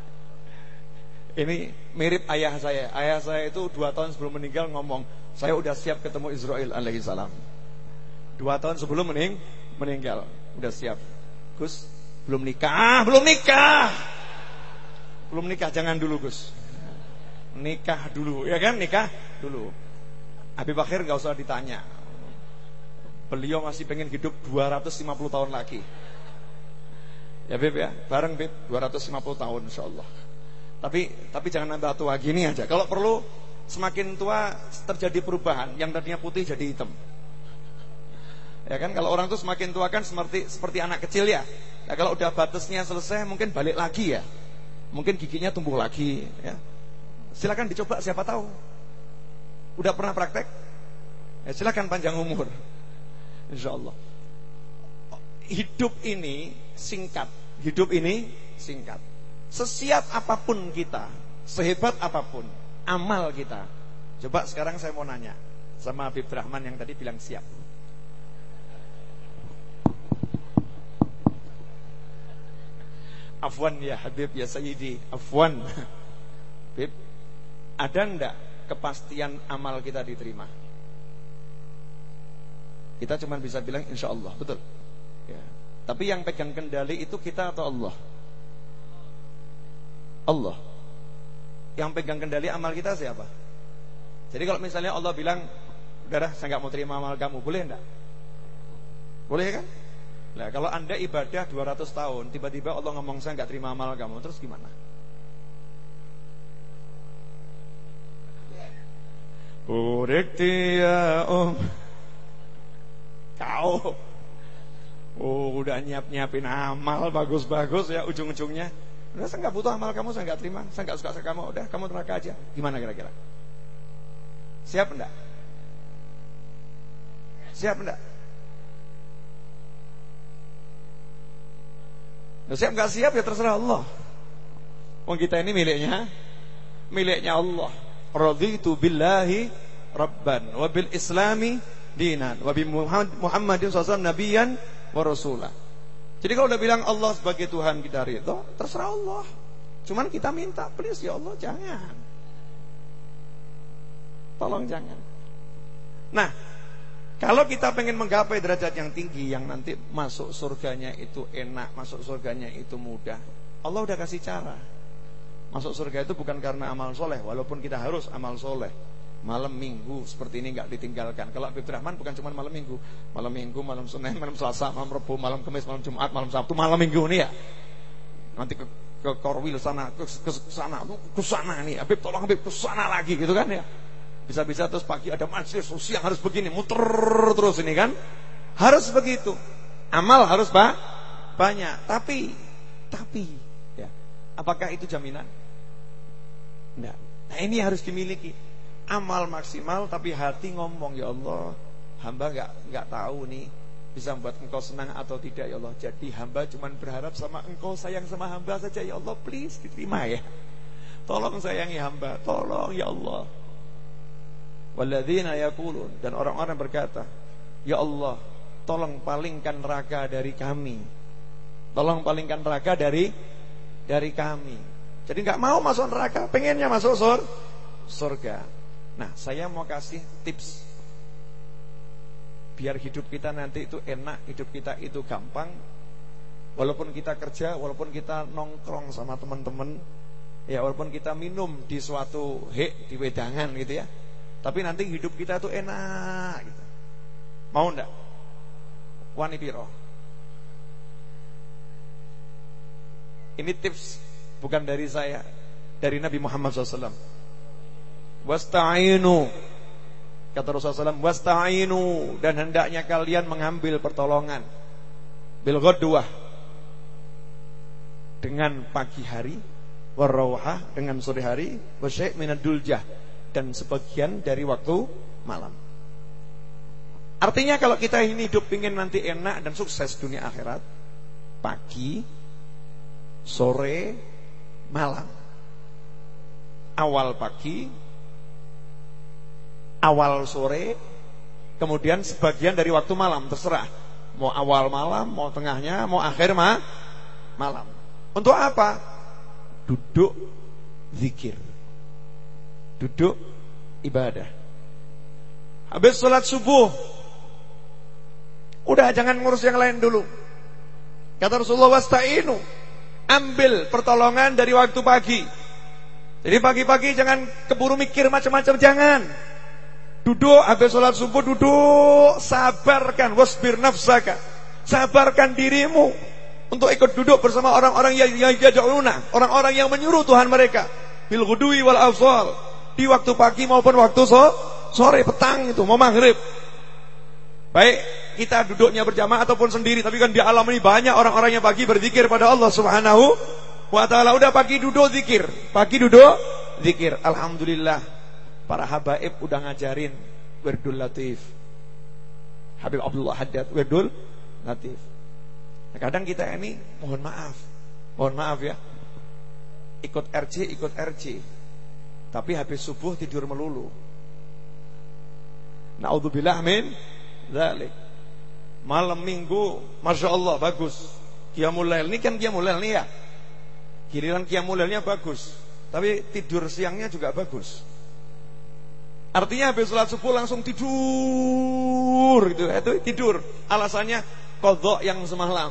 Ini mirip ayah saya. Ayah saya itu dua tahun sebelum meninggal ngomong, saya udah siap ketemu Israel alaihi salam. Dua tahun sebelum mening meninggal, udah siap. Gus, belum nikah, belum nikah, belum nikah. Jangan dulu Gus, nikah dulu, ya kan? Nikah dulu. Habib Bakir gak usah ditanya. Beliau masih pengen hidup dua ratus lima puluh tahun lagi. Ya Beb ya, bareng Beb, dua ratus lima puluh tahun insyaallah. Tapi tapi jangan nambah tua gini aja. Kalau perlu semakin tua terjadi perubahan, yang tadinya putih jadi hitam. Ya kan, kalau orang tuh semakin tua kan seperti seperti anak kecil ya. Nah, kalau udah batasnya selesai mungkin balik lagi ya. Mungkin giginya tumbuh lagi ya. Silakan dicoba, siapa tahu. Udah pernah praktek? Ya silakan panjang umur. Insyaallah. Hidup ini singkat. Hidup ini singkat. Sesiap apapun kita, sehebat apapun amal kita. Coba sekarang saya mau nanya sama Habib Rahman yang tadi bilang siap. Afwan ya Habib ya Sayyidi, afwan. Habib, ada enggak kepastian amal kita diterima? Kita cuma bisa bilang insyaallah, betul ya. Tapi yang pegang kendali itu kita atau Allah? Allah. Yang pegang kendali amal kita siapa? Jadi kalau misalnya Allah bilang, udah dah, saya gak mau terima amal kamu, boleh enggak? Boleh kan? Nah, kalau anda ibadah dua ratus tahun, tiba-tiba Allah ngomong saya gak terima amal kamu, terus gimana? Urekti ya om. Kau oh, udah nyiap-nyiapin amal bagus-bagus ya, ujung-ujungnya udah saya gak butuh amal kamu, saya gak terima, saya gak suka sama kamu, udah kamu neraka aja. Gimana kira-kira? Siap enggak? Siap enggak? Nah, siap enggak siap ya terserah Allah. Wong kita ini miliknya miliknya Allah. Raditu billahi rabban wa bil islami dinan wa bi Muhammadin sallallahu alaihi wasallam nabiyyan wa rasulah. Jadi kalau udah bilang Allah sebagai Tuhan kita ridho, terserah Allah. Cuman kita minta, please ya Allah jangan. Tolong jangan. Nah, kalau kita pengen menggapai derajat yang tinggi, yang nanti masuk surganya itu enak, masuk surganya itu mudah, Allah udah kasih cara. Masuk surga itu bukan karena amal soleh, walaupun kita harus amal soleh. Malam minggu seperti ini nggak ditinggalkan. Kalau Habib Rahman bukan cuma malam minggu, malam minggu, malam Senin, malam Selasa, malam Rabu, malam Kamis, malam Jumat, malam Sabtu, malam minggu nih ya. Nanti ke ke Korwil sana, ke, ke sana, ke sana nih. Habib tolong Habib ke sana lagi gitu kan ya. Bisa-bisa terus pagi ada majelis, siang harus begini, muter terus ini kan. Harus begitu. Amal harus pak banyak. Tapi, tapi, ya, apakah itu jaminan? Enggak. Nah ini harus dimiliki. Amal maksimal tapi hati ngomong, ya Allah, hamba enggak enggak tahu nih bisa membuat engkau senang atau tidak ya Allah. Jadi hamba cuma berharap sama engkau, sayang sama hamba saja ya Allah, please diterima ya. Tolong sayangi hamba, tolong ya Allah. Walladzina yaqulun, dan orang-orang berkata, ya Allah, tolong palingkan neraka dari kami. Tolong palingkan neraka dari dari kami. Jadi enggak mau masuk neraka, pengennya masuk sur, surga. Nah, saya mau kasih tips biar hidup kita nanti itu enak, hidup kita itu gampang. Walaupun kita kerja, walaupun kita nongkrong sama teman-teman, ya walaupun kita minum di suatu hek di wedangan gitu ya, tapi nanti hidup kita itu enak gitu. Mau enggak? Wani piro? Ini tips bukan dari saya, dari Nabi Muhammad shallallahu alaihi wasallam. Wasta'inu, kata Rasulullah shallallahu alaihi wasallam, wasta'inu, dan hendaknya kalian mengambil pertolongan bil ghadwah, dengan pagi hari, warrawhah, dengan sore hari, wasyai' minad duljah, dan sebagian dari waktu malam. Artinya kalau kita ini hidup ingin nanti enak dan sukses dunia akhirat, pagi, sore, malam. Awal pagi, awal sore, kemudian sebagian dari waktu malam, terserah. Mau awal malam, mau tengahnya, mau akhir ma malam. Untuk apa? Duduk zikir, duduk ibadah. Habis sholat subuh, udah jangan ngurus yang lain dulu. Kata Rasulullah, wasta'inu, ambil pertolongan dari waktu pagi. Jadi pagi-pagi jangan keburu mikir macam-macam, jangan. Duduk habis sholat subuh, duduk, sabarkan, wasbir nafsaka, sabarkan dirimu untuk ikut duduk bersama orang-orang yang yad'una, orang-orang yang menyuruh Tuhan mereka bil ghudwi wal afsal, di waktu pagi maupun waktu sore, petang itu mau maghrib. Baik kita duduknya berjamaah ataupun sendiri, tapi kan di alam ini banyak orang-orang yang pagi berzikir pada Allah Subhanahu wa taala. Udah pagi duduk zikir, pagi duduk zikir. Alhamdulillah, para habaib udah ngajarin Wirdul Latif. Habib Abdullah Haddad Wirdul Latif. Nah, kadang kita ini mohon maaf, mohon maaf ya, ikut R C, ikut R C, tapi habis subuh tidur melulu. Na'udzubillah min dzalik. Malam minggu, masya Allah bagus. Qiyamul Lail ini kan Qiyamul Lail nih ya, giliran Qiyamul Lailnya bagus, tapi tidur siangnya juga bagus. Artinya habis sholat subuh langsung tidur gitu, itu tidur. Alasannya qadha yang semalam.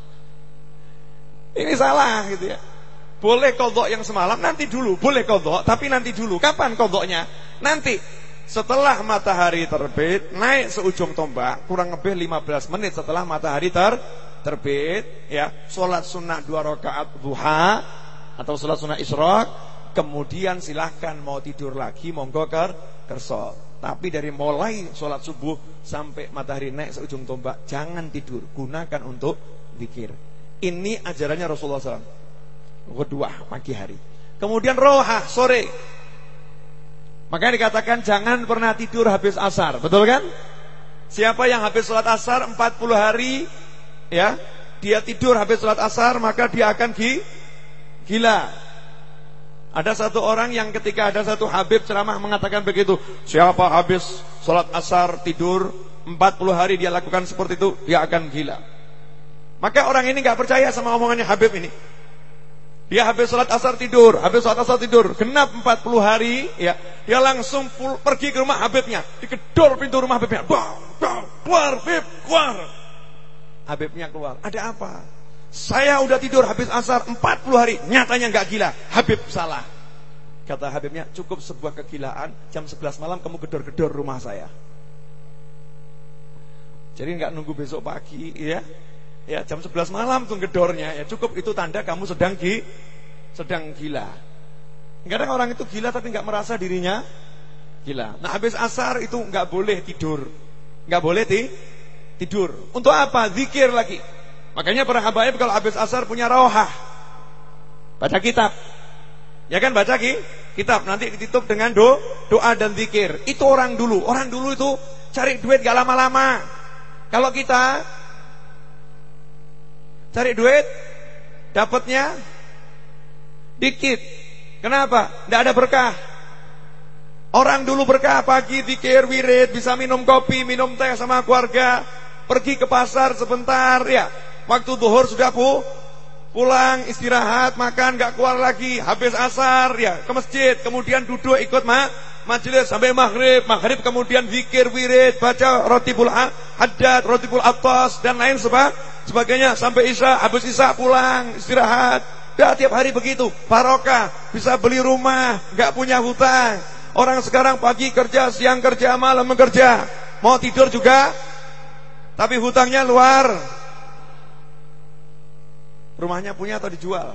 Ini salah gitu ya. Boleh qadha yang semalam, nanti dulu. Boleh qadha, tapi nanti dulu. Kapan qadhanya? Nanti setelah matahari terbit, naik seujung tombak, kurang lebih lima belas menit setelah matahari ter terbit, ya, sholat sunnah dua rakaat duha atau sholat sunnah isyraq. Kemudian silahkan mau tidur lagi, monggo ker kerso. Tapi dari mulai sholat subuh sampai matahari naik seujung tombak, jangan tidur, gunakan untuk zikir. Ini ajarannya Rasulullah shallallahu alaihi wasallam. Kedua pagi hari, kemudian rohah sore. Makanya dikatakan jangan pernah tidur habis asar, betul kan? Siapa yang habis sholat asar empat puluh hari, ya, dia tidur habis sholat asar, maka dia akan gila. Ada satu orang yang ketika ada satu habib ceramah mengatakan begitu, siapa habis sholat asar tidur empat puluh hari dia lakukan seperti itu, dia akan gila. Maka orang ini gak percaya sama omongannya habib ini. Dia habis sholat asar tidur, habis sholat asar tidur, genap empat puluh hari, ya, dia langsung pul- pergi ke rumah habibnya, digedor pintu rumah habibnya, bang, bang, keluar, habib, keluar. Habibnya keluar, ada apa? Saya udah tidur habis asar empat puluh hari, nyatanya gak gila. Habib salah. Kata Habibnya, cukup sebuah kegilaan, jam sebelas malam kamu gedor-gedor rumah saya. Jadi nggak nunggu besok pagi, ya. Ya, jam sebelas malam tuh gedornya, ya cukup itu tanda kamu sedang gi, sedang gila. Kadang orang itu gila tapi nggak merasa dirinya gila. Nah, habis asar itu nggak boleh tidur, nggak boleh ti, tidur. Untuk apa? Zikir lagi. Makanya para habaib kalau habis asar punya rauhah, baca kitab. Ya kan, baca ki, kitab, nanti ditutup dengan do, doa dan zikir. Itu orang dulu. Orang dulu itu cari duit gak lama-lama. Kalau kita cari duit, dapatnya dikit. Kenapa? Tidak ada berkah. Orang dulu berkah, pagi zikir, wirid, bisa minum kopi, minum teh sama keluarga, pergi ke pasar sebentar, ya. Waktu zuhur sudah pu pulang, istirahat, makan, gak keluar lagi. Habis asar, ya ke masjid, kemudian duduk ikut ma majelis sampai maghrib. Maghrib kemudian zikir, wirid, baca rotibul haddad, rotibul atas, dan lain seba sebagainya sampai isya. Habis isya pulang, istirahat. Ya, tiap hari begitu, barokah, bisa beli rumah, gak punya hutang. Orang sekarang pagi kerja, siang kerja, malam bekerja, mau tidur juga, tapi hutangnya luar. Rumahnya punya atau dijual?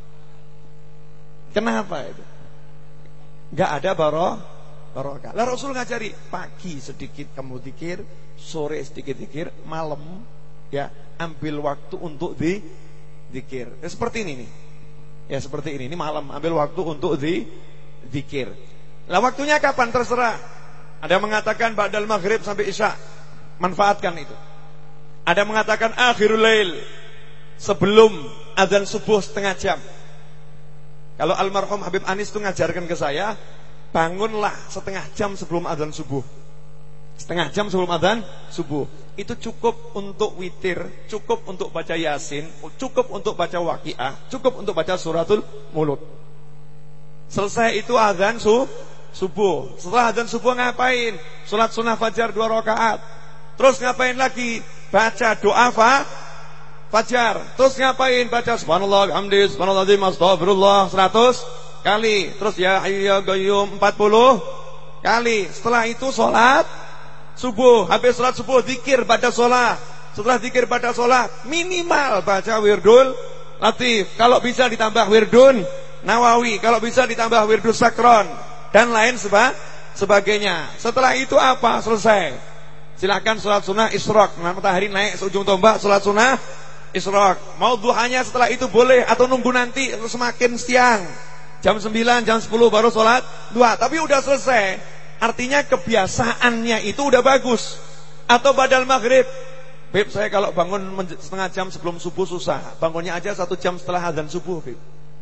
Kenapa itu? Gak ada baro, barokah. Lah Rasul ngajari, pagi sedikit kamu zikir, sore sedikit zikir, malam ya ambil waktu untuk di zikir. Ya, seperti ini nih. Ya seperti ini. Ini malam ambil waktu untuk di zikir. Lah waktunya kapan? Terserah. Ada yang mengatakan ba'dal maghrib sampai isya. Manfaatkan itu. Ada yang mengatakan akhirul lail, sebelum azan subuh setengah jam. Kalau almarhum Habib Anis itu ngajarkan ke saya, bangunlah setengah jam sebelum azan subuh. Setengah jam sebelum azan subuh. Itu cukup untuk witir, cukup untuk baca Yasin, cukup untuk baca Waqiah, cukup untuk baca suratul Mulk. Selesai itu azan su subuh. Setelah azan subuh ngapain? Salat sunnah fajar dua rakaat. Terus ngapain lagi? Baca doa fa fajar. Terus ngapain? Baca subhanallah, hamdi, subhanallazim, astagfirullah seratus kali. Terus ya hayyu ya qayyum empat puluh kali. Setelah itu salat subuh. Habis salat subuh zikir pada salat. Setelah zikir pada salat minimal baca wirdul latif. Kalau bisa ditambah wirdun Nawawi, kalau bisa ditambah wirdul sakron dan lain seba sebagainya. Setelah itu apa? Selesai. Silakan salat sunnah isyraq. Matahari naik seujung tombak, salat sunnah isyraq. Mau duhanya setelah itu boleh, atau nunggu nanti semakin siang, jam sembilan, jam sepuluh baru sholat duha. Tapi udah selesai. Artinya kebiasaannya itu udah bagus. Atau badal maghrib, Beb, saya kalau bangun setengah jam sebelum subuh susah, bangunnya aja satu jam setelah azan subuh, Beb.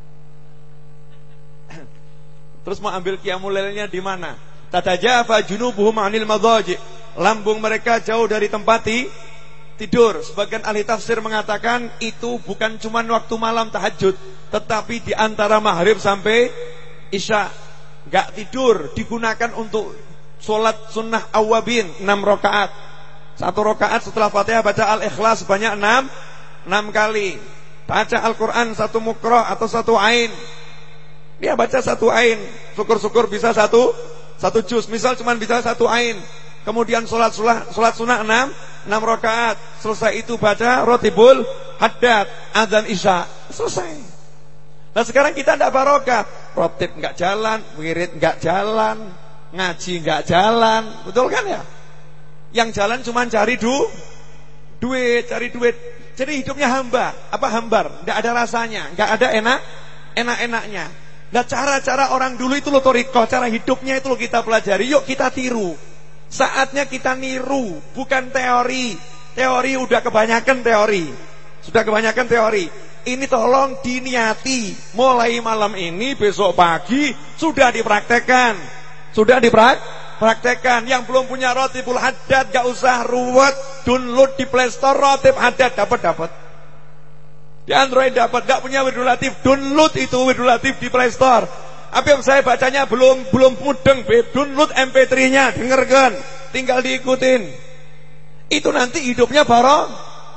Terus mau ambil qiyamul lailnya di mana? Tatajafa junubuhum 'anil madaji. Lambung mereka jauh dari tempat tidur. Sebagian ahli tafsir mengatakan itu bukan cuma waktu malam tahajud, tetapi di antara maghrib sampai isya. Gak tidur digunakan untuk sholat sunnah awabin enam rakaat. Satu rakaat setelah Fatihah baca Al-Ikhlas sebanyak enam enam kali. Baca Al-Quran satu mukroh atau satu ain. Dia baca satu ain, syukur-syukur bisa satu satu juz. Misal cuma bisa satu ain. Kemudian sholat sholat sholat sunnah enam enam rakaat. Selesai itu baca rotibul haddad, azan isya, selesai. Nah sekarang kita tidak barokah. Rotib nggak jalan, wirid nggak jalan, ngaji nggak jalan, betul kan ya? Yang jalan cuma cari du, duit, cari duit. Jadi hidupnya hamba, apa hambar? Nggak ada rasanya, nggak ada enak, enak-enaknya. Nah cara-cara orang dulu itu loh toriko, cara hidupnya itu loh kita pelajari. Yuk kita tiru. Saatnya kita niru, bukan teori. Teori udah kebanyakan teori. Sudah kebanyakan teori. Ini tolong diniati. Mulai malam ini, besok pagi sudah dipraktekkan. Sudah dipraktekkan. Yang belum punya rotibul haddad gak usah ruwet, download di Play Store rotib haddad, dapat-dapat. Di Android dapat. Gak punya wirdul latif, download itu wirdul latif di Play Store. Apa yang saya bacanya belum belum mudeng, Beb. Download M P tiga nya, dengarkan, tinggal diikutin. Itu nanti hidupnya barok,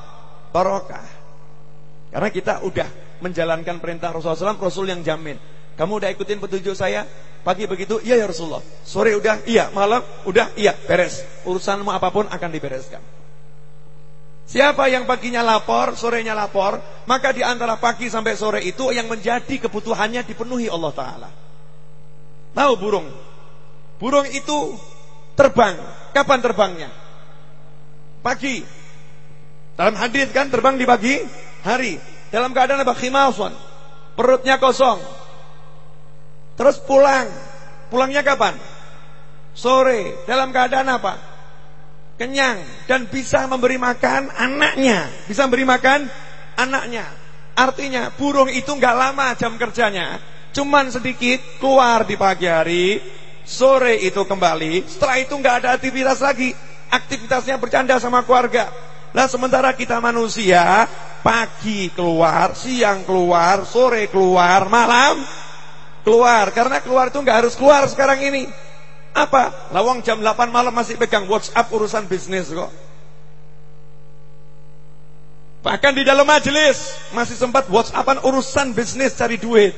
barokah. Karena kita udah menjalankan perintah Rasulullah shallallahu alaihi wasallam, Rasul yang jamin. Kamu udah ikutin petunjuk saya? Pagi begitu, iya ya Rasulullah. Sore udah, iya. Malam udah, iya. Beres. Urusanmu apapun akan dibereskan. Siapa yang paginya lapor, sorenya lapor, maka di antara pagi sampai sore itu yang menjadi kebutuhannya dipenuhi Allah Ta'ala. Tahu burung? Burung itu terbang. Kapan terbangnya? Pagi. Dalam hadis kan terbang di pagi hari. Dalam keadaan apa? Khimasan. Perutnya kosong. Terus pulang. Pulangnya kapan? Sore. Dalam keadaan apa? Kenyang. Dan bisa memberi makan anaknya. Bisa memberi makan anaknya. Artinya burung itu gak lama jam kerjanya. Cuman sedikit keluar di pagi hari. Sore itu kembali. Setelah itu gak ada aktivitas lagi. Aktivitasnya bercanda sama keluarga. Nah sementara kita manusia, pagi keluar, siang keluar, sore keluar, malam keluar. Karena keluar itu gak harus keluar sekarang ini. Apa? Lawang jam delapan malam masih pegang WhatsApp urusan bisnis kok. Bahkan di dalam majelis masih sempat WhatsAppan urusan bisnis cari duit.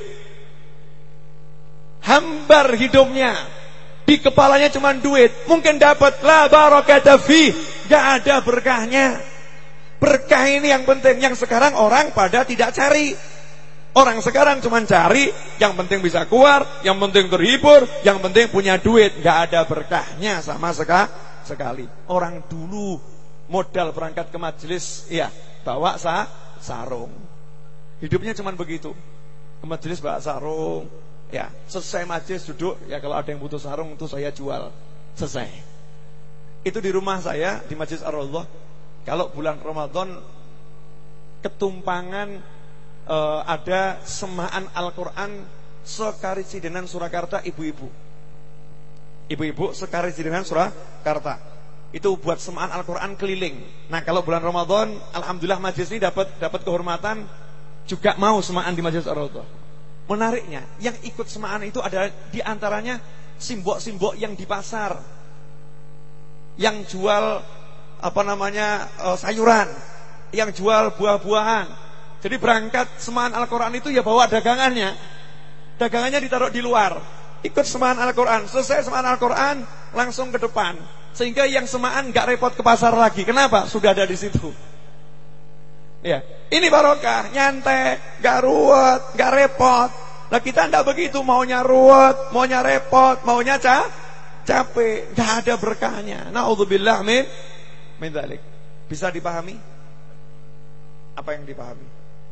Hambar hidupnya. Di kepalanya cuma duit. Mungkin dapat la barakata fi, gak ada berkahnya. Berkah ini yang penting. Yang sekarang orang pada tidak cari. Orang sekarang cuma cari yang penting bisa keluar, yang penting terhibur, yang penting punya duit. Gak ada berkahnya sama sekali. Orang dulu modal berangkat ke majelis, ya bawa sa sarung. Hidupnya cuma begitu. Ke majelis bawa sarung. Ya, selesai majelis duduk, ya kalau ada yang butuh sarung itu saya jual. Selesai. Itu di rumah saya di Masjid Ar-Raudhah. Kalau bulan Ramadan ketumpangan eh, ada semaan Al-Qur'an sekarisidenan Surakarta ibu-ibu. Ibu-ibu sekarisidenan Surakarta. Itu buat semaan Al-Qur'an keliling. Nah, kalau bulan Ramadan alhamdulillah majelis ini dapat dapat kehormatan juga mau semaan di Masjid Ar-Raudhah. Menariknya, yang ikut semaan itu adalah diantaranya simbok-simbok yang di pasar, yang jual apa namanya uh, sayuran, yang jual buah-buahan. Jadi berangkat semaan Al-Quran itu ya bawa dagangannya, dagangannya ditaruh di luar. Ikut semaan Al-Quran, selesai semaan Al-Quran langsung ke depan, sehingga yang semaan gak repot ke pasar lagi. Kenapa? Sudah ada di situ. Ya, ini barokah, nyantai, gak ruwet, gak repot. Nah kita tidak begitu, maunya ruwet, maunya repot, maunya ca capek, gak ada berkahnya. Na'udzubillah min min dzalik. Bisa dipahami? Apa yang dipahami?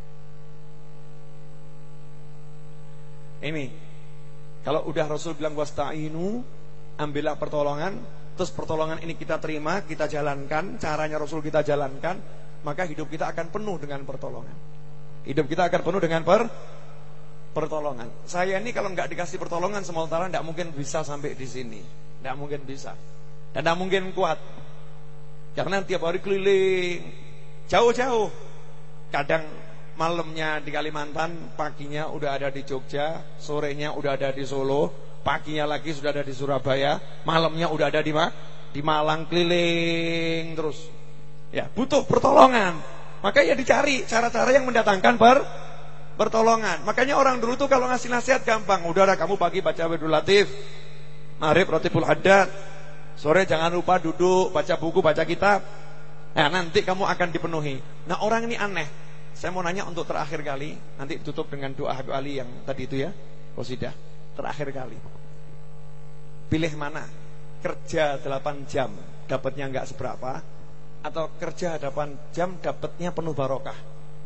Ini, kalau udah Rasul bilang wasta'inu, ambillah pertolongan, terus pertolongan ini kita terima, kita jalankan, caranya Rasul kita jalankan, maka hidup kita akan penuh dengan pertolongan. Hidup kita akan penuh dengan per pertolongan. Saya ini kalau nggak dikasih pertolongan sama Allah Ta'ala nggak mungkin bisa sampai di sini, nggak mungkin bisa, dan nggak mungkin kuat. Karena tiap hari keliling jauh-jauh. Kadang malamnya di Kalimantan, paginya udah ada di Jogja, sorenya udah ada di Solo, paginya lagi sudah ada di Surabaya, malamnya udah ada di Ma di Malang, keliling terus. Ya, butuh pertolongan. Maka ya dicari cara-cara yang mendatangkan per pertolongan. Makanya orang dulu tuh kalau ngasih nasihat gampang. Udah kamu pagi baca Wirdul Latif, maghrib Ratibul Haddad, sore jangan lupa duduk baca buku, baca kitab. Nah, nanti kamu akan dipenuhi. Nah, orang ini aneh. Saya mau nanya untuk terakhir kali, nanti tutup dengan doa Habib Ali yang tadi itu ya, qasidah terakhir kali. Pilih mana? Kerja delapan jam dapatnya enggak seberapa, atau kerja delapan jam dapatnya penuh barokah?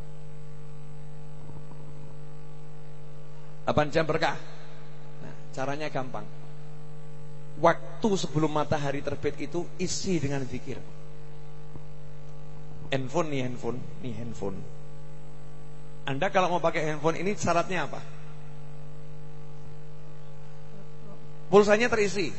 delapan jam berkah. Nah, caranya gampang. Waktu sebelum matahari terbit itu isi dengan zikir. Handphone nih handphone, nih handphone. Anda kalau mau pakai handphone ini syaratnya apa? Pulsanya terisi,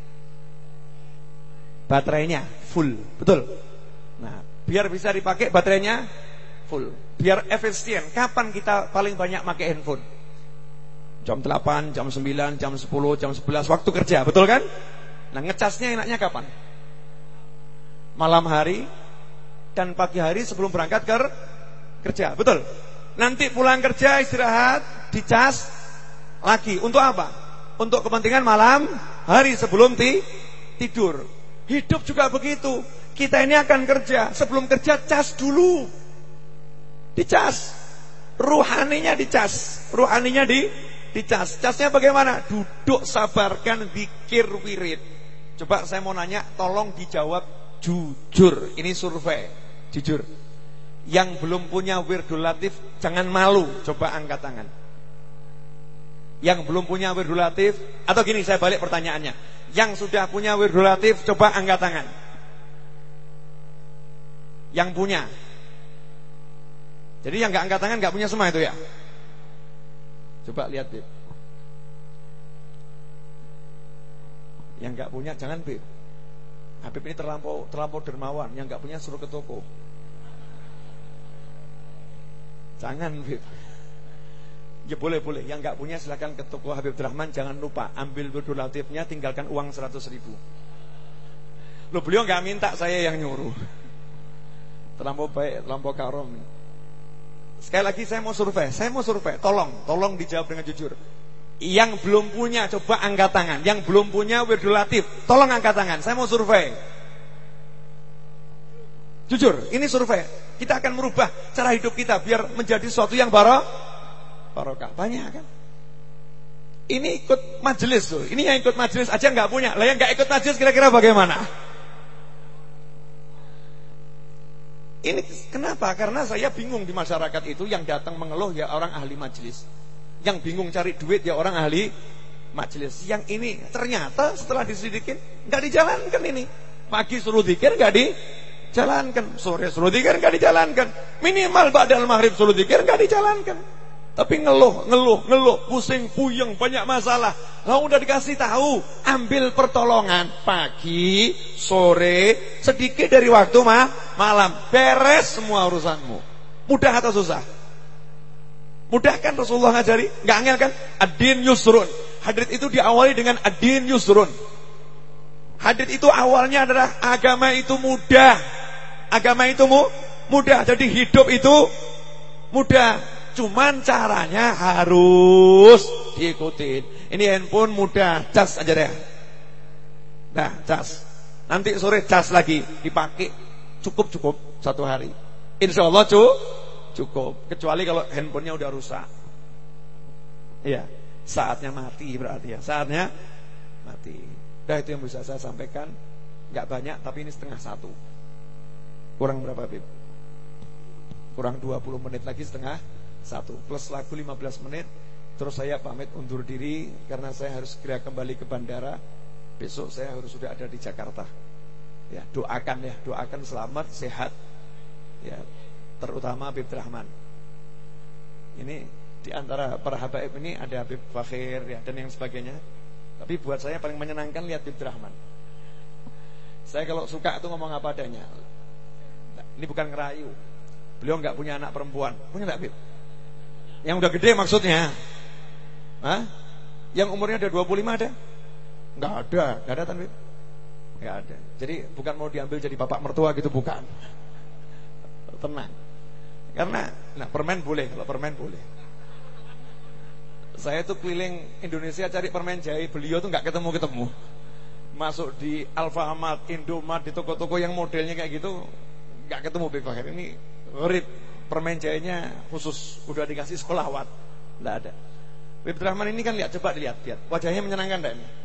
baterainya full, betul. Nah, biar bisa dipakai baterainya full, biar efisien. Kapan kita paling banyak pakai handphone? Jam delapan, jam sembilan, jam sepuluh, jam sebelas waktu kerja, betul kan? Nah, ngecasnya enaknya kapan? Malam hari dan pagi hari sebelum berangkat ke kerja, betul. Nanti pulang kerja istirahat, dicas lagi. Untuk apa? Untuk kepentingan malam hari sebelum ti tidur. Hidup juga begitu. Kita ini akan kerja, sebelum kerja cas dulu. Dicas. Ruhaninya dicas. Ruhaninya di dicas. Casnya bagaimana? Duduk, sabarkan, zikir, wirid. Coba saya mau nanya, tolong dijawab jujur. Ini survei, jujur. Yang belum punya wirdul latif, jangan malu. Coba angkat tangan. Yang belum punya wirdul latif, atau gini, saya balik pertanyaannya. Yang sudah punya wirdul latif, coba angkat tangan. Yang punya. Jadi yang gak angkat tangan gak punya semua itu ya. Coba lihat, Bib. Yang gak punya jangan, Bib. Habib ini terlampau terlampau dermawan. Yang gak punya suruh ke toko. Jangan, Bib. Ya boleh-boleh. Yang gak punya silakan ke toko Habib Rahman. Jangan lupa ambil wirdul latifnya, tinggalkan uang seratus ribu. Loh, beliau gak minta, saya yang nyuruh. Terlampau baik, terlampau karom. Sekali lagi saya mau survei. Saya mau survei, tolong, tolong dijawab dengan jujur. Yang belum punya coba angkat tangan. Yang belum punya wirdul latif, tolong angkat tangan. Saya mau survei. Jujur, ini survei. Kita akan merubah cara hidup kita biar menjadi sesuatu yang barok barokah. Banyak kan? Ini ikut majelis tuh. Ini yang ikut majelis aja nggak punya. Lah yang nggak ikut majelis kira-kira bagaimana? Ini kenapa? Karena saya bingung di masyarakat itu yang datang mengeluh ya orang ahli majelis. Yang bingung cari duit ya orang ahli majelis. Yang ini ternyata setelah diselidikin nggak dijalankan ini. Pagi suruh zikir nggak dijalankan, sore suruh zikir nggak dijalankan, minimal ba'dal maghrib suruh zikir nggak dijalankan. Tapi ngeluh, ngeluh, ngeluh, pusing, puyeng, banyak masalah. Lah udah dikasih tahu, ambil pertolongan pagi, sore, sedikit dari waktu mah, malam, beres semua urusanmu. Mudah atau susah? Mudah kan Rasulullah ngajari? Enggak angel kan? Ad-din yusrun. Hadits itu diawali dengan ad-din yusrun. Hadits itu awalnya adalah agama itu mudah. Agama itu mu, mudah. Jadi hidup itu mudah. Cuman caranya harus diikutin. Ini handphone mudah, cas aja deh. Nah, cas. Nanti sore cas lagi, dipakai. Cukup-cukup satu hari. Insya Allah cu, cukup. Kecuali kalau handphonenya udah rusak. Iya, saatnya mati berarti ya. Saatnya mati. Nah itu yang bisa saya sampaikan. Gak banyak, tapi ini setengah satu. Kurang berapa, Bib? Kurang dua puluh menit lagi setengah satu, plus lagu lima belas menit. Terus saya pamit undur diri karena saya harus segera kembali ke bandara. Besok saya harus sudah ada di Jakarta. Ya, doakan ya, doakan selamat, sehat. Ya, terutama Habib Rahman. Ini di antara para habaib ini ada Habib Fakhir ya dan yang sebagainya. Tapi buat saya paling menyenangkan lihat Habib Rahman. Saya kalau suka itu ngomong apa adanya. Nah, ini bukan ngerayu. Beliau enggak punya anak perempuan. Punya enggak, Habib? Yang udah gede maksudnya. Hah? Yang umurnya udah dua puluh lima ada? Enggak ada, enggak ada Tan, enggak ada. Jadi bukan mau diambil jadi bapak mertua gitu, bukan. Tenang. Karena nah permen boleh, kalau permen boleh. Saya tuh keliling Indonesia cari permen jahe, beliau tuh enggak ketemu-ketemu. Masuk di Alfamart, Indomart, di toko-toko yang modelnya kayak gitu enggak ketemu Bib Fakhir. Ini gharib. Permen jahenya khusus, udah dikasih sholawat, enggak ada. Habib Rahman ini kan lihat, coba dilihat, lihat. Wajahnya menyenangkan enggak ini?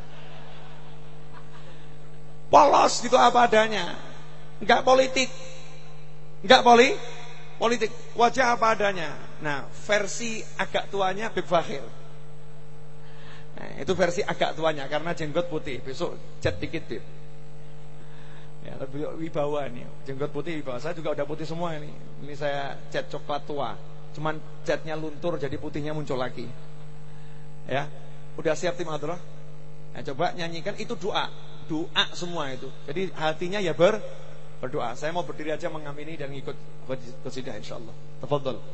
Polos gitu apa adanya. Enggak politik. Enggak poli politik. Wajah apa adanya. Nah, versi agak tuanya Habib Fakhir. Nah, itu versi agak tuanya karena jenggot putih. Besok cat dikit, Bib. Ya, beliau wibawa nih, jenggot putih wibawa. Saya juga udah putih semua ini. Ini saya cat coklat tua. Cuman catnya luntur jadi putihnya muncul lagi. Ya, udah siap tim Adroh? Nah, coba nyanyikan itu doa, doa semua itu. Jadi hatinya ya ber berdoa. Saya mau berdiri aja mengamini dan ngikut qasidah insyaallah. Tafadhol.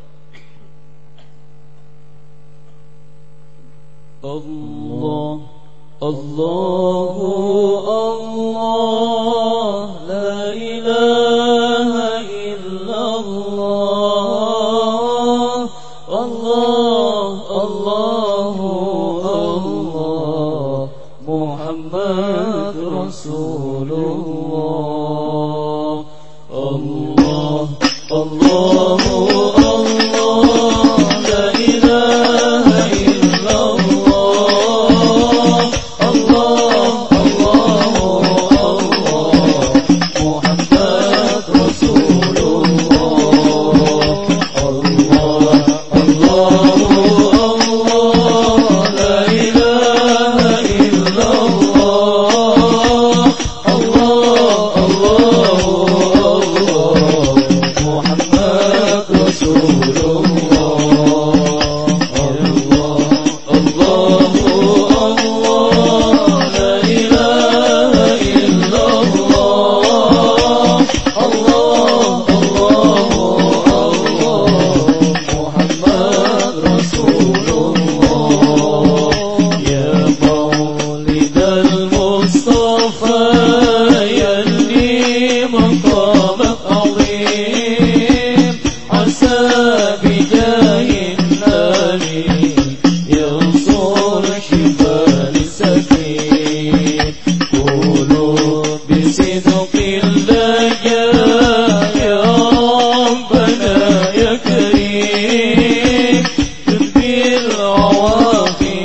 Allah Allahu Allah la ilaha illallah Allah Allahu بجاه النبي ينصر شفاء السقيم قولوا بصدق اللجا يا ربنا يا كريم تدبي العواقي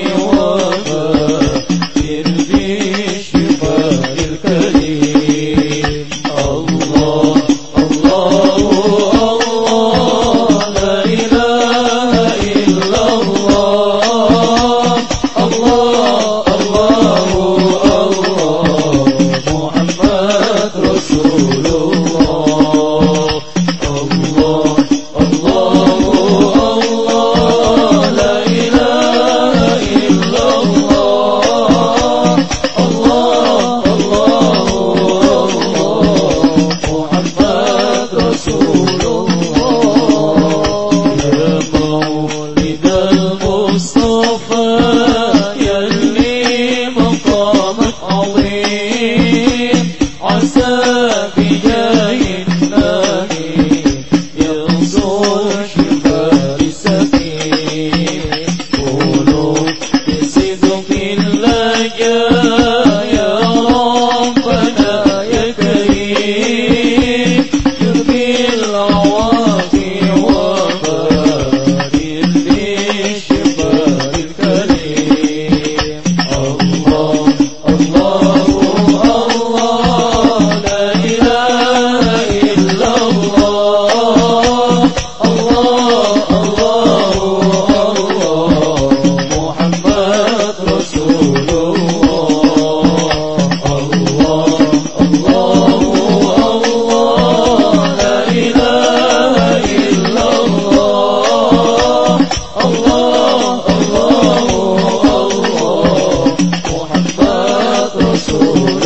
وغافر بالشفاء الكريم الله الله الله لا إله إلا الله الله الله الله محمد رسول الله الله الله الله لا إله إلا الله الله الله الله محمد رسول الله يا مولد المصطفى يلي مقامك عظيم عسى بجاه النبي ينصر شفاء السقيم قولوا بصدق اللجا يا ربنا يا كريم يرضي العواقي وبارك بالشفاء الكريم الله الله الله لا إله إلا الله الله الله الله محمد رسول الله الله الله الله لا إله إلا الله الله الله الله محمد رسول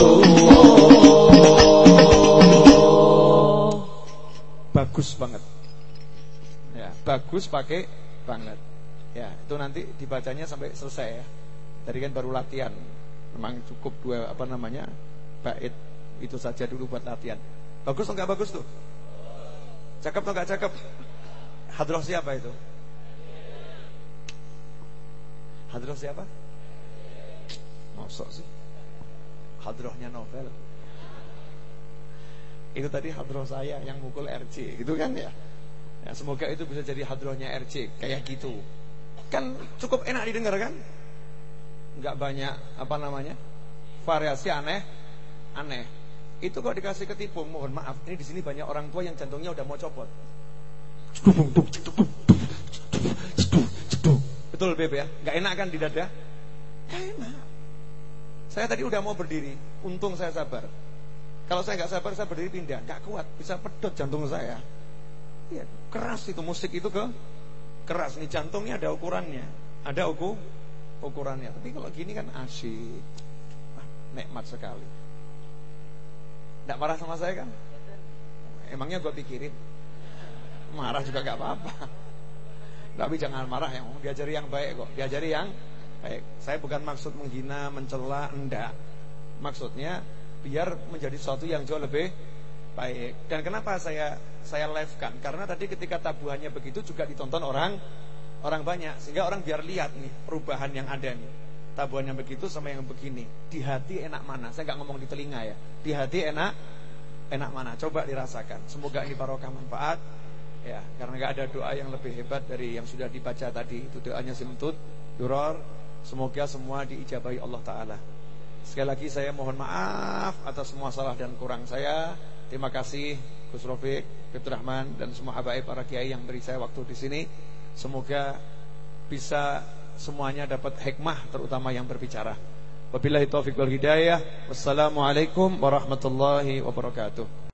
الله. Bagus banget. Ya, bagus pakai banget. Ya, itu nanti dibacanya sampai selesai ya. Tadi kan baru latihan. Memang cukup dua apa namanya? Bait itu saja dulu buat latihan. Bagus atau enggak bagus tuh? Cakep atau enggak cakep? Hadroh siapa itu? Hadroh siapa? Mosok sih. Hadrohnya novel. Itu tadi hadroh saya yang mukul R C, gitu kan ya? Ya, semoga itu bisa jadi hadrohnya R C kayak gitu. Kan cukup enak didengar kan? Enggak banyak apa namanya? Variasi aneh, aneh. Itu kok dikasih ketipu, mohon maaf. Ini di sini banyak orang tua yang jantungnya udah mau copot. Betul Beb ya? Enggak enak kan di dada? Enggak enak. Saya tadi udah mau berdiri, untung saya sabar. Kalau saya nggak sabar, saya berdiri pindah, nggak kuat, bisa pedot jantung saya. Ya, keras itu musik itu ke keras nih, jantungnya ada ukurannya, ada uku ukurannya. Tapi kalau gini kan asyik, ah, nikmat sekali. Nggak marah sama saya kan? Emangnya gue pikirin, marah juga nggak apa-apa. Tapi jangan marah ya, diajari yang baik kok, diajari yang baik. Saya bukan maksud menghina, mencela, enggak. Maksudnya biar menjadi sesuatu yang jauh lebih baik. Dan kenapa saya saya live kan? Karena tadi ketika tabuhannya begitu juga ditonton orang orang banyak, sehingga orang biar lihat nih perubahan yang ada nih. Tabuhannya begitu sama yang begini. Di hati enak mana? Saya nggak ngomong di telinga ya. Di hati enak enak mana? Coba dirasakan. Semoga ini barokah manfaat. Ya, karena nggak ada doa yang lebih hebat dari yang sudah dibaca tadi. Itu doanya Simtud Duror. Semoga semua diijabahi Allah Ta'ala. Sekali lagi saya mohon maaf atas semua salah dan kurang saya. Terima kasih Gus Rofiq, Fitur Rahman dan semua habaib para kiai yang beri saya waktu di sini. Semoga bisa semuanya dapat hikmah, terutama yang berbicara. Wabillahi taufiq wal hidayah. Wassalamualaikum warahmatullahi wabarakatuh.